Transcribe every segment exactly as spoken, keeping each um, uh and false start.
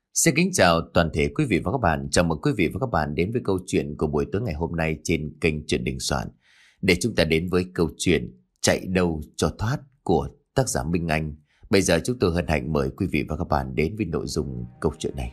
Xin kính chào toàn thể quý vị và các bạn. Chào mừng quý vị và các bạn đến với câu chuyện của buổi tối ngày hôm nay trên kênh Truyện Đình Soạn. Để chúng ta đến với câu chuyện Chạy Đâu Cho Thoát của tác giả Minh Anh. Bây giờ chúng tôi hân hạnh mời quý vị và các bạn đến với nội dung câu chuyện này.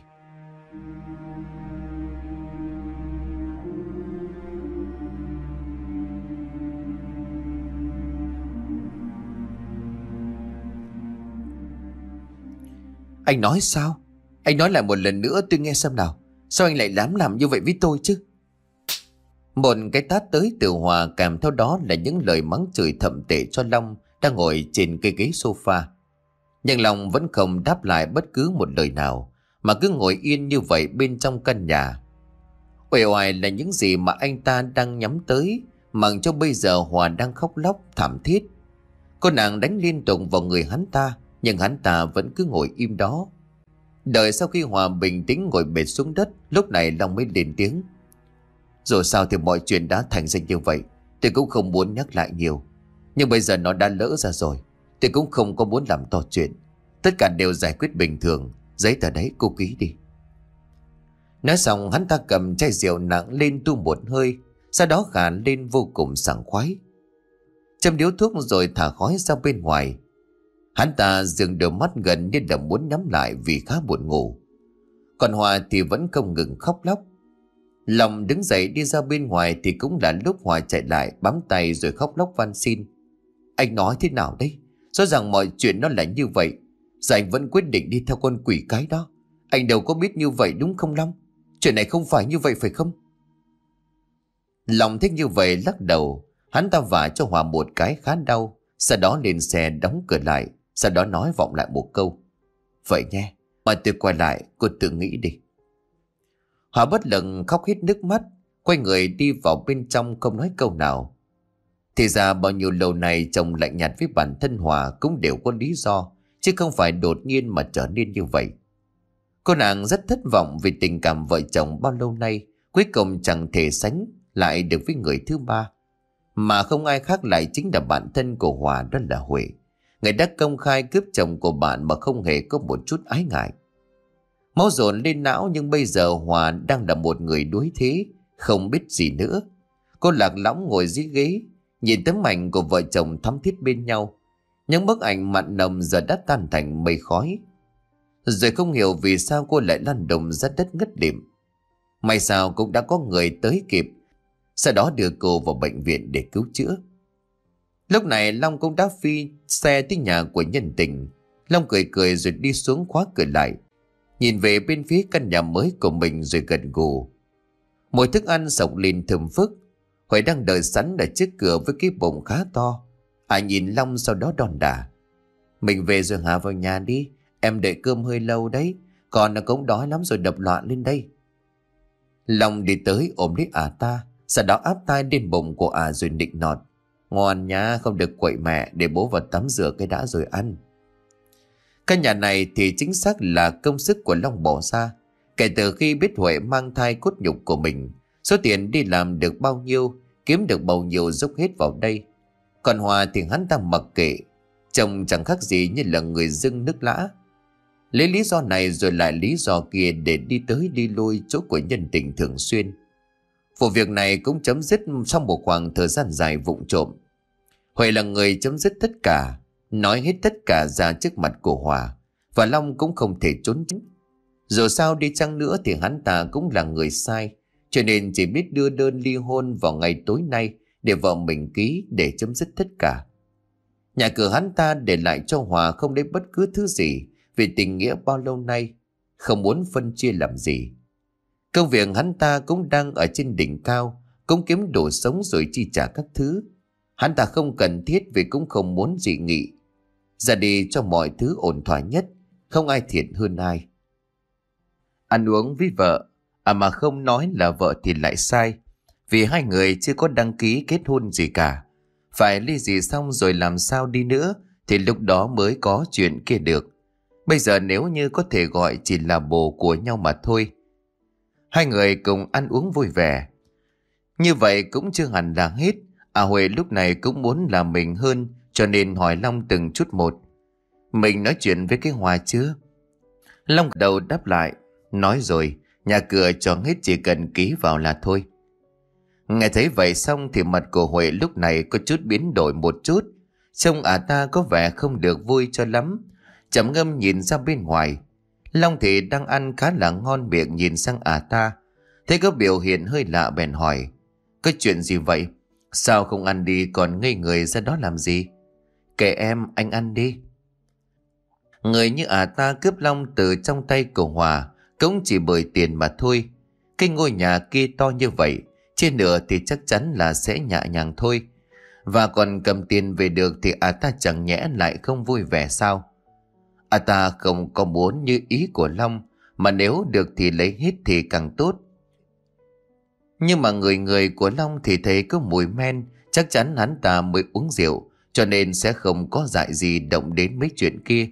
Anh nói sao? Anh nói lại một lần nữa tôi nghe xem nào. Sao anh lại dám làm như vậy với tôi chứ? Một cái tát tới từ Hòa, kèm theo đó là những lời mắng chửi thậm tệ cho Long đang ngồi trên cái ghế sofa. Nhưng Long vẫn không đáp lại bất cứ một lời nào, mà cứ ngồi yên như vậy bên trong căn nhà. Uể oải là những gì mà anh ta đang nhắm tới, mặc cho bây giờ Hòa đang khóc lóc thảm thiết. Cô nàng đánh liên tục vào người hắn ta, nhưng hắn ta vẫn cứ ngồi im đó. Đợi sau khi Hòa bình tĩnh ngồi bệt xuống đất, lúc này Long mới lên tiếng. Rồi sao thì mọi chuyện đã thành ra như vậy, tôi cũng không muốn nhắc lại nhiều. Nhưng bây giờ nó đã lỡ ra rồi, tôi cũng không có muốn làm to chuyện. Tất cả đều giải quyết bình thường, giấy tờ đấy cô ký đi. Nói xong hắn ta cầm chai rượu nặng lên tu một hơi, sau đó khả lên vô cùng sảng khoái. Châm điếu thuốc rồi thả khói ra bên ngoài. Hắn ta dường đôi mắt gần như là muốn nhắm lại vì khá buồn ngủ. Còn Hòa thì vẫn không ngừng khóc lóc. Long đứng dậy đi ra bên ngoài thì cũng là lúc Hòa chạy lại bám tay rồi khóc lóc van xin. Anh nói thế nào đấy? Rõ ràng mọi chuyện nó là như vậy, giờ anh vẫn quyết định đi theo con quỷ cái đó. Anh đâu có biết như vậy đúng không Long? Chuyện này không phải như vậy phải không? Long thích như vậy lắc đầu. Hắn ta vả cho Hòa một cái khá đau, sau đó lên xe đóng cửa lại. Sau đó nói vọng lại một câu. Vậy nhé, mà tôi quay lại, cô tự nghĩ đi. Hòa bất lực khóc hết nước mắt, quay người đi vào bên trong không nói câu nào. Thì ra bao nhiêu lâu nay chồng lạnh nhạt với bản thân Hòa cũng đều có lý do, chứ không phải đột nhiên mà trở nên như vậy. Cô nàng rất thất vọng vì tình cảm vợ chồng bao lâu nay cuối cùng chẳng thể sánh lại được với người thứ ba. Mà không ai khác lại chính là bạn thân của Hòa, đó là Huệ. Người đã công khai cướp chồng của bạn mà không hề có một chút ái ngại. Máu dồn lên não, nhưng bây giờ Hòa đang là một người đuối thế, không biết gì nữa. Cô lạc lõng ngồi dưới ghế, nhìn tấm ảnh của vợ chồng thắm thiết bên nhau. Những bức ảnh mặn nồng giờ đã tan thành mây khói. Rồi không hiểu vì sao cô lại lăn đùng ra đất ngất lịm. May sao cũng đã có người tới kịp, sau đó đưa cô vào bệnh viện để cứu chữa. Lúc này Long cũng đã phi xe tới nhà của nhân tình. Long cười cười rồi đi xuống khóa cửa lại, nhìn về bên phía căn nhà mới của mình rồi gật gù. Mùi thức ăn sộc lên thơm phức. Huệ đang đợi sẵn ở trước cửa với cái bụng khá to. À nhìn Long sau đó đòn đả. Mình về rồi hả, vào nhà đi, em đợi cơm hơi lâu đấy, còn nó cũng đói lắm rồi đập loạn lên đây. Long đi tới ôm lấy ả ta, sau đó áp tai lên bụng của ả rồi nịnh nọt. Ngoan nhá, không được quậy mẹ, để bố vào tắm rửa cái đã rồi ăn. Căn nhà này thì chính xác là công sức của Long bỏ ra. Kể từ khi biết Huệ mang thai cốt nhục của mình, số tiền đi làm được bao nhiêu, kiếm được bao nhiêu dốc hết vào đây. Còn Hòa thì hắn ta mặc kệ, chồng chẳng khác gì như là người dưng nước lã. Lấy lý do này rồi lại lý do kia để đi tới đi lui chỗ của nhân tình thường xuyên. Vụ việc này cũng chấm dứt sau một khoảng thời gian dài vụng trộm. Huệ là người chấm dứt tất cả, nói hết tất cả ra trước mặt của Hòa, và Long cũng không thể trốn tránh. Dù sao đi chăng nữa thì hắn ta cũng là người sai, cho nên chỉ biết đưa đơn ly hôn vào ngày tối nay để vợ mình ký để chấm dứt tất cả. Nhà cửa hắn ta để lại cho Hòa không lấy bất cứ thứ gì, vì tình nghĩa bao lâu nay không muốn phân chia làm gì. Công việc hắn ta cũng đang ở trên đỉnh cao, cũng kiếm đủ sống rồi chi trả các thứ. Hắn ta không cần thiết vì cũng không muốn dị nghị. Ra đi cho mọi thứ ổn thỏa nhất, không ai thiệt hơn ai. Ăn uống với vợ, à mà không nói là vợ thì lại sai, vì hai người chưa có đăng ký kết hôn gì cả. Phải ly dị xong rồi làm sao đi nữa thì lúc đó mới có chuyện kia được. Bây giờ nếu như có thể gọi chỉ là bồ của nhau mà thôi. Hai người cùng ăn uống vui vẻ. Như vậy cũng chưa hẳn là hết. À Huệ lúc này cũng muốn làm mình hơn, cho nên hỏi Long từng chút một. Mình nói chuyện với cái Hòa chưa? Long đầu đáp lại. Nói rồi, nhà cửa cho hết chỉ cần ký vào là thôi. Nghe thấy vậy xong thì mặt của Huệ lúc này có chút biến đổi một chút. Trông ả ta có vẻ không được vui cho lắm. Trầm ngâm nhìn ra bên ngoài. Long thì đang ăn khá là ngon miệng nhìn sang ả ta. Thấy có biểu hiện hơi lạ bèn hỏi. Có chuyện gì vậy? Sao không ăn đi còn ngây người ra đó làm gì? Kệ em, anh ăn đi. Người như ả ta cướp Long từ trong tay của Hòa cũng chỉ bởi tiền mà thôi. Cái ngôi nhà kia to như vậy, trên nửa thì chắc chắn là sẽ nhẹ nhàng thôi. Và còn cầm tiền về được thì ả ta chẳng nhẽ lại không vui vẻ sao? Ả ta không có muốn như ý của Long, mà nếu được thì lấy hết thì càng tốt. Nhưng mà người người của Long thì thấy có mùi men, chắc chắn hắn ta mới uống rượu, cho nên sẽ không có dại gì động đến mấy chuyện kia.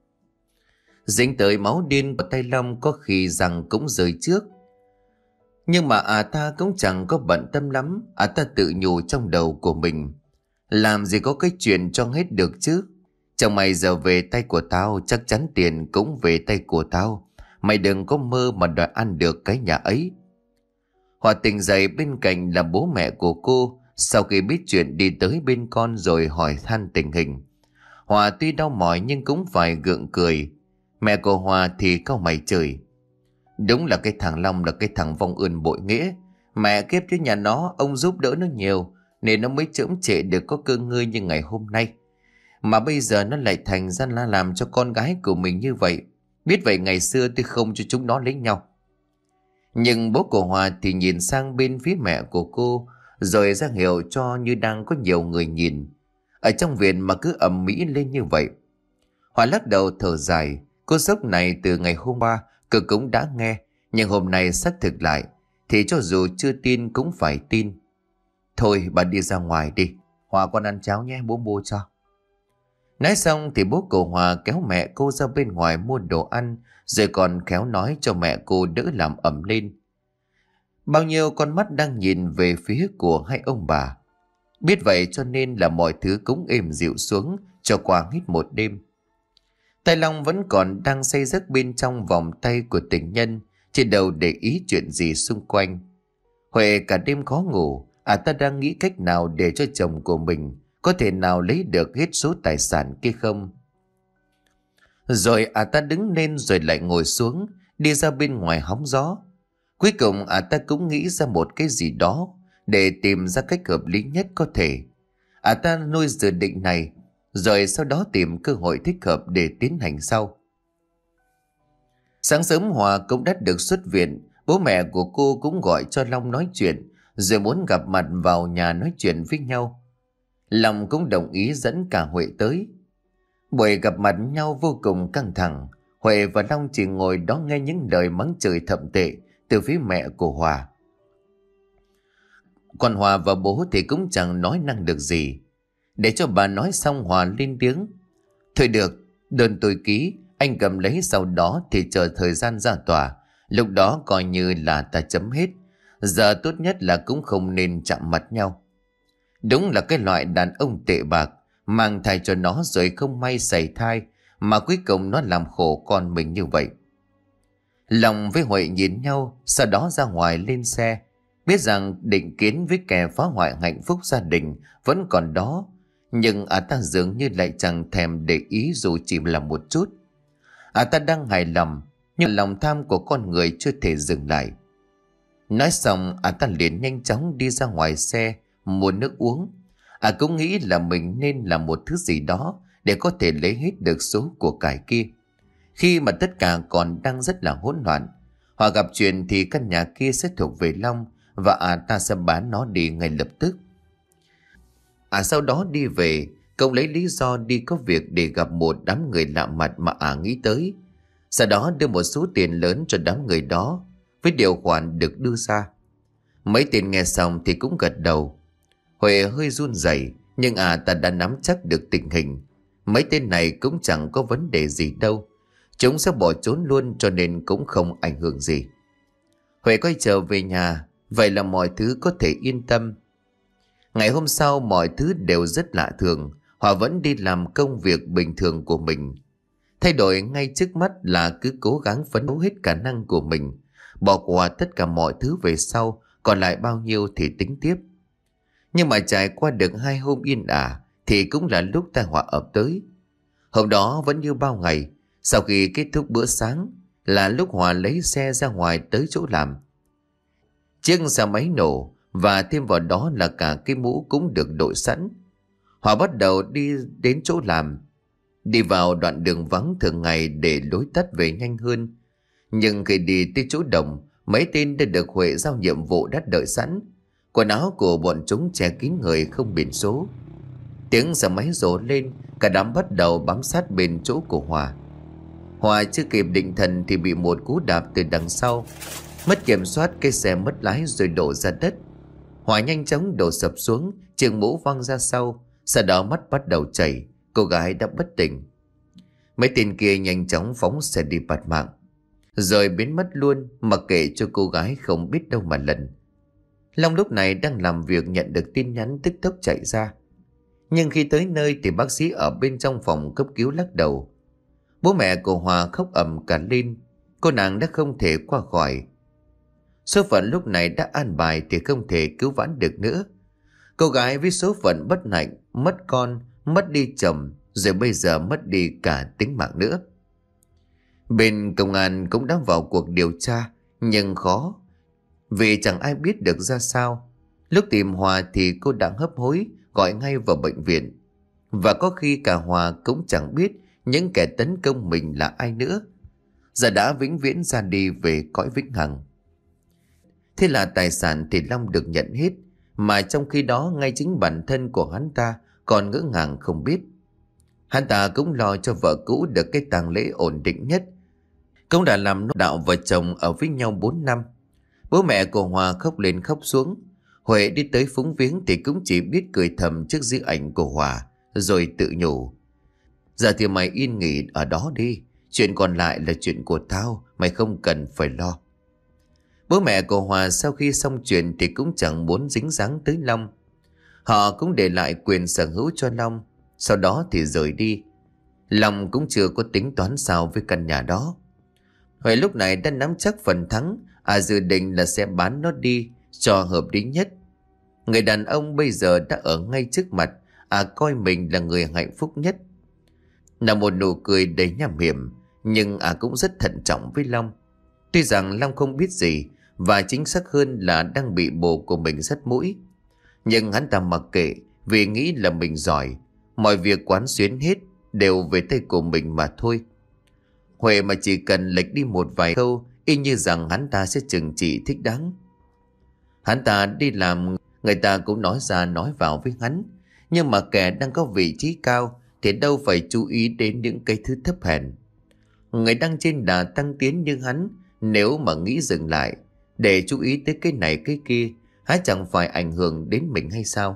Dính tới máu điên của tay Long có khi rằng cũng rời trước. Nhưng mà à ta cũng chẳng có bận tâm lắm. À ta tự nhủ trong đầu của mình, làm gì có cái chuyện cho hết được chứ. Chẳng mày giờ về tay của tao, chắc chắn tiền cũng về tay của tao. Mày đừng có mơ mà đòi ăn được cái nhà ấy. Hòa tỉnh dậy bên cạnh là bố mẹ của cô. Sau khi biết chuyện đi tới bên con rồi hỏi han tình hình. Hòa tuy đau mỏi nhưng cũng phải gượng cười. Mẹ của Hòa thì cau mày chửi. Đúng là cái thằng Long là cái thằng vong ơn bội nghĩa. Mẹ kiếp chứ nhà nó, ông giúp đỡ nó nhiều nên nó mới chễm trệ được có cơ ngơi như ngày hôm nay. Mà bây giờ nó lại thành ra la làm cho con gái của mình như vậy. Biết vậy ngày xưa tôi không cho chúng nó lấy nhau. Nhưng bố của Hòa thì nhìn sang bên phía mẹ của cô, rồi ra hiệu cho như đang có nhiều người nhìn. Ở trong viện mà cứ ầm mỹ lên như vậy. Hòa lắc đầu thở dài. Cô sốc này từ ngày hôm qua cô cũng đã nghe, nhưng hôm nay xác thực lại thì cho dù chưa tin cũng phải tin. Thôi bà đi ra ngoài đi, Hòa con ăn cháo nhé, bố mua cho. Nói xong thì bố của Hòa kéo mẹ cô ra bên ngoài mua đồ ăn, rồi còn khéo nói cho mẹ cô đỡ làm ẩm lên. Bao nhiêu con mắt đang nhìn về phía của hai ông bà. Biết vậy cho nên là mọi thứ cũng êm dịu xuống cho qua hết một đêm. Tay Long vẫn còn đang say giấc bên trong vòng tay của tình nhân, trên đầu để ý chuyện gì xung quanh. Huệ cả đêm khó ngủ, à ta đang nghĩ cách nào để cho chồng của mình có thể nào lấy được hết số tài sản kia không. Rồi à ta đứng lên rồi lại ngồi xuống, đi ra bên ngoài hóng gió. Cuối cùng à ta cũng nghĩ ra một cái gì đó để tìm ra cách hợp lý nhất có thể. À ta nuôi dự định này, rồi sau đó tìm cơ hội thích hợp để tiến hành sau. Sáng sớm Hòa cũng đã được xuất viện. Bố mẹ của cô cũng gọi cho Long nói chuyện, rồi muốn gặp mặt vào nhà nói chuyện với nhau. Long cũng đồng ý dẫn cả Huệ tới. Buổi gặp mặt nhau vô cùng căng thẳng. Huệ và Long chỉ ngồi đó nghe những lời mắng chửi thậm tệ từ phía mẹ của Hòa. Còn Hòa và bố thì cũng chẳng nói năng được gì. Để cho bà nói xong Hòa lên tiếng. Thôi được, đơn tôi ký, anh cầm lấy, sau đó thì chờ thời gian ra tòa. Lúc đó coi như là ta chấm hết. Giờ tốt nhất là cũng không nên chạm mặt nhau. Đúng là cái loại đàn ông tệ bạc, mang thai cho nó rồi không may xảy thai, mà cuối cùng nó làm khổ con mình như vậy. Long với Huệ nhìn nhau, sau đó ra ngoài lên xe. Biết rằng định kiến với kẻ phá hoại hạnh phúc gia đình vẫn còn đó, nhưng à ta dường như lại chẳng thèm để ý dù chỉ là một chút. À ta đang hài lòng, nhưng lòng tham của con người chưa thể dừng lại. Nói xong à ta liền nhanh chóng đi ra ngoài xe mua nước uống. À cũng nghĩ là mình nên làm một thứ gì đó để có thể lấy hết được số của cải kia. Khi mà tất cả còn đang rất là hỗn loạn, Hòa gặp chuyện thì căn nhà kia sẽ thuộc về Long, và à ta sẽ bán nó đi ngay lập tức. À sau đó đi về, cậu lấy lý do đi có việc để gặp một đám người lạ mặt mà à nghĩ tới. Sau đó đưa một số tiền lớn cho đám người đó với điều khoản được đưa ra. Mấy tên nghe xong thì cũng gật đầu. Huệ hơi run rẩy, nhưng à ta đã nắm chắc được tình hình. Mấy tên này cũng chẳng có vấn đề gì đâu. Chúng sẽ bỏ trốn luôn, cho nên cũng không ảnh hưởng gì. Huệ quay trở về nhà, vậy là mọi thứ có thể yên tâm. Ngày hôm sau mọi thứ đều rất lạ thường. Hòa vẫn đi làm công việc bình thường của mình. Thay đổi ngay trước mắt là cứ cố gắng phấn đấu hết khả năng của mình, bỏ qua tất cả mọi thứ về sau, còn lại bao nhiêu thì tính tiếp. Nhưng mà trải qua được hai hôm yên ả thì cũng là lúc tai họa ập tới. Hôm đó vẫn như bao ngày, sau khi kết thúc bữa sáng là lúc Hòa lấy xe ra ngoài tới chỗ làm. Chiếc xe máy nổ và thêm vào đó là cả cái mũ cũng được đội sẵn. Hòa bắt đầu đi đến chỗ làm, đi vào đoạn đường vắng thường ngày để lối tắt về nhanh hơn. Nhưng khi đi tới chỗ đồng, mấy tên đã được Huệ giao nhiệm vụ đã đợi sẵn. Quần áo của bọn chúng che kín người không biển số. Tiếng xe máy rồ lên, cả đám bắt đầu bám sát bên chỗ của Hòa. Hòa chưa kịp định thần thì bị một cú đạp từ đằng sau. Mất kiểm soát, cái xe mất lái rồi đổ ra đất. Hòa nhanh chóng đổ sập xuống, chiếc mũ văng ra sau. Sau đó mắt bắt đầu chảy, cô gái đã bất tỉnh. Mấy tên kia nhanh chóng phóng xe đi bạt mạng, rồi biến mất luôn, mặc kệ cho cô gái không biết đâu mà lần. Long lúc này đang làm việc nhận được tin nhắn tức tốc chạy ra. Nhưng khi tới nơi thì bác sĩ ở bên trong phòng cấp cứu lắc đầu. Bố mẹ của Hòa khóc ầm cả lên, cô nàng đã không thể qua khỏi. Số phận lúc này đã an bài thì không thể cứu vãn được nữa. Cô gái với số phận bất hạnh, mất con, mất đi chồng, rồi bây giờ mất đi cả tính mạng nữa. Bên công an cũng đã vào cuộc điều tra, nhưng khó, vì chẳng ai biết được ra sao. Lúc tìm Hòa thì cô đã hấp hối gọi ngay vào bệnh viện. Và có khi cả Hòa cũng chẳng biết những kẻ tấn công mình là ai nữa. Giờ đã vĩnh viễn ra đi về cõi vĩnh hằng. Thế là tài sản thì Long được nhận hết, mà trong khi đó ngay chính bản thân của hắn ta còn ngỡ ngàng không biết. Hắn ta cũng lo cho vợ cũ được cái tang lễ ổn định nhất. Cũng đã làm đạo vợ chồng ở với nhau bốn năm. Bố mẹ của Hòa khóc lên khóc xuống. Huệ đi tới phúng viếng thì cũng chỉ biết cười thầm trước di ảnh của Hòa, rồi tự nhủ: giờ thì mày yên nghỉ ở đó đi, chuyện còn lại là chuyện của tao, mày không cần phải lo. Bố mẹ của Hòa sau khi xong chuyện thì cũng chẳng muốn dính dáng tới Long. Họ cũng để lại quyền sở hữu cho Long, sau đó thì rời đi. Long cũng chưa có tính toán sao với căn nhà đó. Huệ lúc này đã nắm chắc phần thắng, à dự định là sẽ bán nó đi cho hợp lý nhất. Người đàn ông bây giờ đã ở ngay trước mặt, à coi mình là người hạnh phúc nhất. Là một nụ cười đầy nham hiểm, nhưng à cũng rất thận trọng với Long. Tuy rằng Long không biết gì, và chính xác hơn là đang bị bồ của mình dắt mũi, nhưng hắn ta mặc kệ, vì nghĩ là mình giỏi, mọi việc quán xuyến hết đều về tay của mình mà thôi. Huệ mà chỉ cần lệch đi một vài câu, y như rằng hắn ta sẽ trừng trị thích đáng. Hắn ta đi làm, người ta cũng nói ra nói vào với hắn, nhưng mà kẻ đang có vị trí cao thì đâu phải chú ý đến những cái thứ thấp hèn. Người đang trên đà tăng tiến như hắn, nếu mà nghĩ dừng lại để chú ý tới cái này cái kia, há chẳng phải ảnh hưởng đến mình hay sao?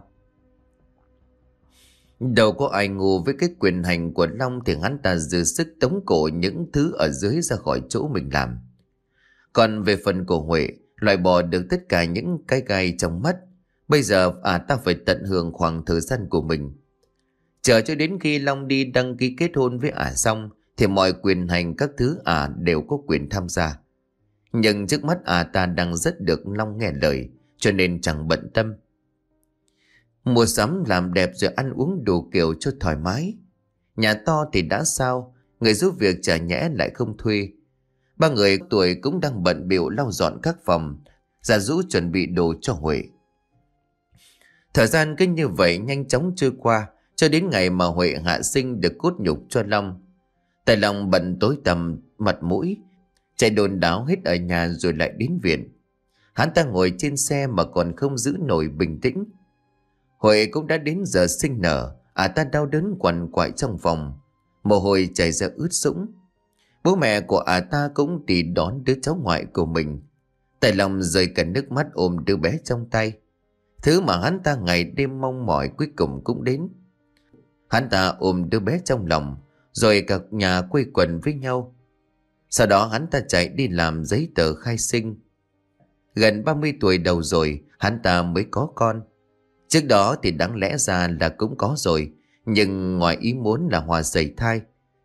Đâu có ai ngu với cái quyền hành của Long, thì hắn ta dư sức tống cổ những thứ ở dưới ra khỏi chỗ mình làm. Còn về phần của Huệ, loại bỏ được tất cả những cái gai trong mắt. Bây giờ à ta phải tận hưởng khoảng thời gian của mình. Chờ cho đến khi Long đi đăng ký kết hôn với ả xong, thì mọi quyền hành các thứ ả đều có quyền tham gia. Nhưng trước mắt ả ta đang rất được Long nghe lời, cho nên chẳng bận tâm. Mua sắm làm đẹp rồi ăn uống đủ kiểu cho thoải mái. Nhà to thì đã sao, người giúp việc chả nhẽ lại không thuê. Ba người tuổi cũng đang bận bịu lau dọn các phòng, già rũ chuẩn bị đồ cho Huệ. Thời gian cứ như vậy nhanh chóng trôi qua, cho đến ngày mà Huệ hạ sinh được cốt nhục cho Long. Tại Long bận tối tăm mặt mũi, chạy đồn đáo hết ở nhà rồi lại đến viện. Hắn ta ngồi trên xe mà còn không giữ nổi bình tĩnh. Huệ cũng đã đến giờ sinh nở, à ta đau đớn quằn quại trong phòng, mồ hôi chảy ra ướt sũng. Bố mẹ của à ta cũng đi đón đứa cháu ngoại của mình. Tại Long rơi cả nước mắt ôm đứa bé trong tay. Thứ mà hắn ta ngày đêm mong mỏi cuối cùng cũng đến. Hắn ta ôm đứa bé trong lòng, rồi cả nhà quây quần với nhau. Sau đó hắn ta chạy đi làm giấy tờ khai sinh. Gần ba mươi tuổi đầu rồi, hắn ta mới có con. Trước đó thì đáng lẽ ra là cũng có rồi, nhưng ngoài ý muốn là Hòa sẩy thai.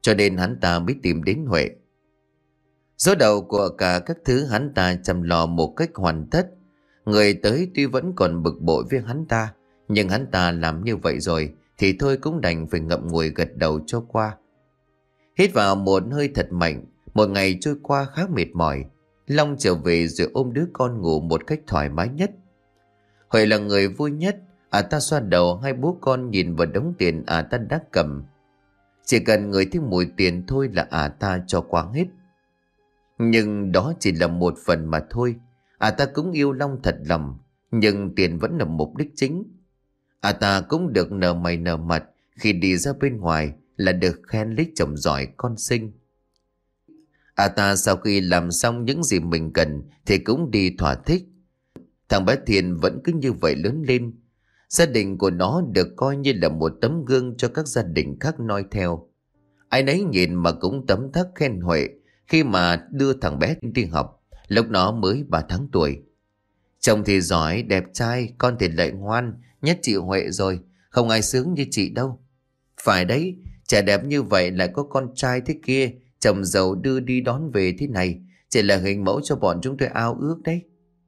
cho nên hắn ta mới tìm đến Huệ. Số đầu của cả các thứ hắn ta chăm lo một cách hoàn tất. Người tới tuy vẫn còn bực bội với hắn ta, nhưng hắn ta làm như vậy rồi thì thôi cũng đành phải ngậm ngùi gật đầu cho qua. Hít vào một hơi thật mạnh. Một ngày trôi qua khá mệt mỏi. Long trở về rồi ôm đứa con ngủ một cách thoải mái nhất. Huệ là người vui nhất. À ta xoa đầu hai bố con nhìn vào đống tiền à ta đã cầm. Chỉ cần ngửi thấy mùi tiền thôi là à ta cho quáng hết. Nhưng đó chỉ là một phần mà thôi. À ta cũng yêu Long thật lòng, nhưng tiền vẫn là mục đích chính. À ta cũng được nở mày nở mặt khi đi ra bên ngoài là được khen lấy chồng giỏi con xinh. À ta sau khi làm xong những gì mình cần thì cũng đi thỏa thích. Thằng bé Thiên vẫn cứ như vậy lớn lên. Gia đình của nó được coi như là một tấm gương cho các gia đình khác noi theo. Ai nấy nhìn mà cũng tấm tắc khen Huệ khi mà đưa thằng bé đi học, lúc nó mới ba tháng tuổi. Chồng thì giỏi, đẹp trai, con thì lại ngoan, nhất chị Huệ rồi, không ai sướng như chị đâu. Phải đấy, trẻ đẹp như vậy lại có con trai thế kia, chồng giàu đưa đi đón về thế này, chỉ là hình mẫu cho bọn chúng tôi ao ước đấy.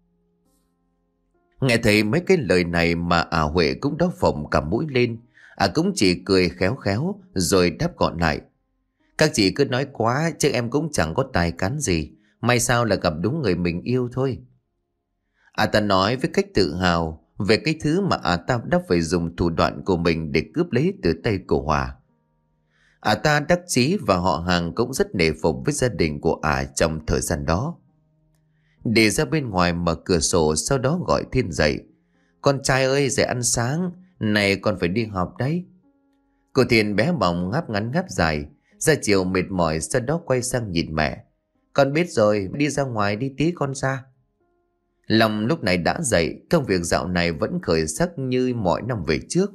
Nghe thấy mấy cái lời này mà à Huệ cũng đau phồng cả mũi lên. À cũng chỉ cười khéo khéo rồi đáp gọn lại. Các chị cứ nói quá chứ em cũng chẳng có tài cán gì. May sao là gặp đúng người mình yêu thôi. À ta nói với cách tự hào về cái thứ mà à ta đã phải dùng thủ đoạn của mình để cướp lấy từ tay của Hòa. À ta đắc chí và họ hàng cũng rất nể phục với gia đình của à trong thời gian đó. Để ra bên ngoài mở cửa sổ, sau đó gọi Thiên dậy. Con trai ơi, dậy ăn sáng, này con phải đi học đấy. Cô Thiên bé bỏng ngáp ngắn ngáp dài, ra chiều mệt mỏi, sau đó quay sang nhìn mẹ. Con biết rồi, đi ra ngoài đi tí con ra. Long lúc này đã dậy, công việc dạo này vẫn khởi sắc như mọi năm về trước.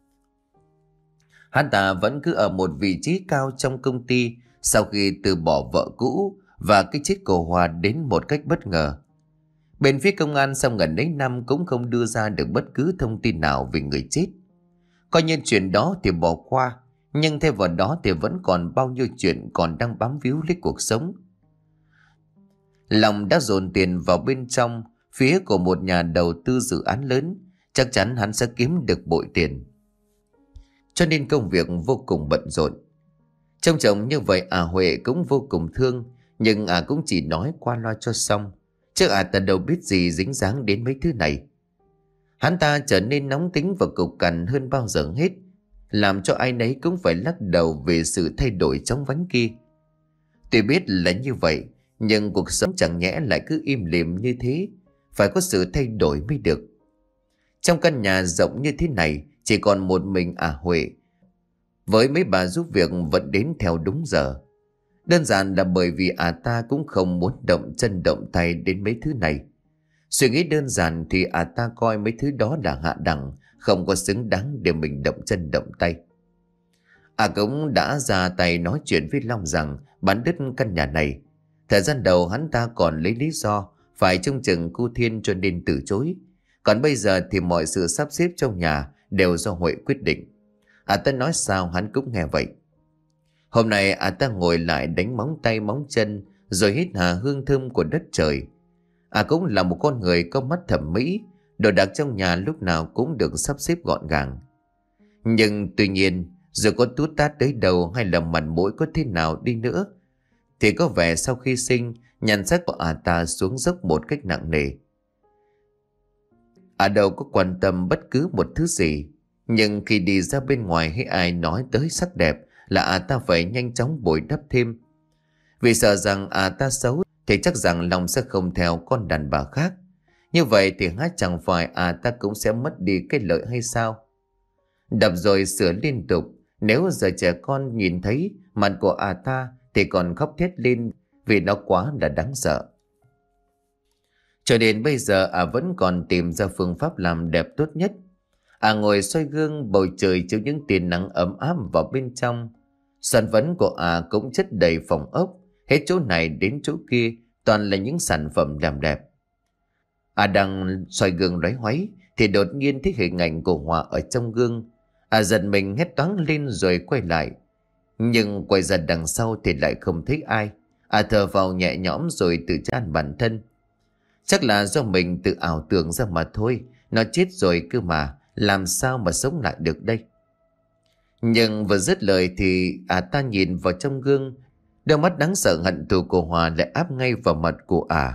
Hắn ta vẫn cứ ở một vị trí cao trong công ty sau khi từ bỏ vợ cũ và cái chết của Hòa đến một cách bất ngờ. Bên phía công an sau gần đấy năm cũng không đưa ra được bất cứ thông tin nào về người chết. Coi như chuyện đó thì bỏ qua, nhưng thêm vào đó thì vẫn còn bao nhiêu chuyện còn đang bám víu lấy cuộc sống. Long đã dồn tiền vào bên trong phía của một nhà đầu tư dự án lớn, chắc chắn hắn sẽ kiếm được bội tiền. Cho nên công việc vô cùng bận rộn. Trông chồng như vậy à Huệ cũng vô cùng thương, nhưng à cũng chỉ nói qua loa cho xong, chứ à ta đâu biết gì dính dáng đến mấy thứ này. Hắn ta trở nên nóng tính và cục cằn hơn bao giờ hết, làm cho ai nấy cũng phải lắc đầu về sự thay đổi chóng vánh kia. Tuy biết là như vậy, nhưng cuộc sống chẳng nhẽ lại cứ im lìm như thế, phải có sự thay đổi mới được. Trong căn nhà rộng như thế này, chỉ còn một mình à Huệ, với mấy bà giúp việc vẫn đến theo đúng giờ. Đơn giản là bởi vì à ta cũng không muốn động chân động tay đến mấy thứ này. Suy nghĩ đơn giản thì à ta coi mấy thứ đó là hạ đẳng, không có xứng đáng để mình động chân động tay. À cũng đã ra tay nói chuyện với Long rằng bán đứt căn nhà này. Thời gian đầu hắn ta còn lấy lý do phải trông chừng cô Thiên cho nên từ chối. Còn bây giờ thì mọi sự sắp xếp trong nhà đều do Huệ quyết định. À ta nói sao hắn cũng nghe vậy. Hôm nay à ta ngồi lại đánh móng tay móng chân, rồi hít hà hương thơm của đất trời. À cũng là một con người có mắt thẩm mỹ, đồ đạc trong nhà lúc nào cũng được sắp xếp gọn gàng. Nhưng tuy nhiên, dù có tút tát tới đầu hay là mặt mũi có thế nào đi nữa, thì có vẻ sau khi sinh, nhan sắc của à ta xuống dốc một cách nặng nề. À đâu có quan tâm bất cứ một thứ gì, nhưng khi đi ra bên ngoài hay ai nói tới sắc đẹp là à ta phải nhanh chóng bồi đắp thêm. Vì sợ rằng à ta xấu thì chắc rằng Long sẽ không theo con đàn bà khác. Như vậy thì hát chẳng phải à ta cũng sẽ mất đi cái lợi hay sao? Đập rồi sửa liên tục. Nếu giờ trẻ con nhìn thấy mặt của à ta thì còn khóc thét lên vì nó quá là đáng sợ. Cho nên bây giờ à vẫn còn tìm ra phương pháp làm đẹp tốt nhất. À ngồi soi gương, bầu trời chiếu những tia nắng ấm áp vào bên trong. Sản vấn của à cũng chất đầy phòng ốc, hết chỗ này đến chỗ kia toàn là những sản phẩm làm đẹp. À đang soi gương loáy hoáy thì đột nhiên thấy hình ảnh của Hòa ở trong gương. À giật mình hét toáng lên rồi quay lại. Nhưng quay ra đằng sau thì lại không thấy ai. À thở vào nhẹ nhõm rồi tự chán bản thân. Chắc là do mình tự ảo tưởng ra mà thôi. Nó chết rồi cơ mà, làm sao mà sống lại được đây. Nhưng vừa dứt lời thì à ta nhìn vào trong gương. Đôi mắt đáng sợ hận thù của Hòa lại áp ngay vào mặt của à.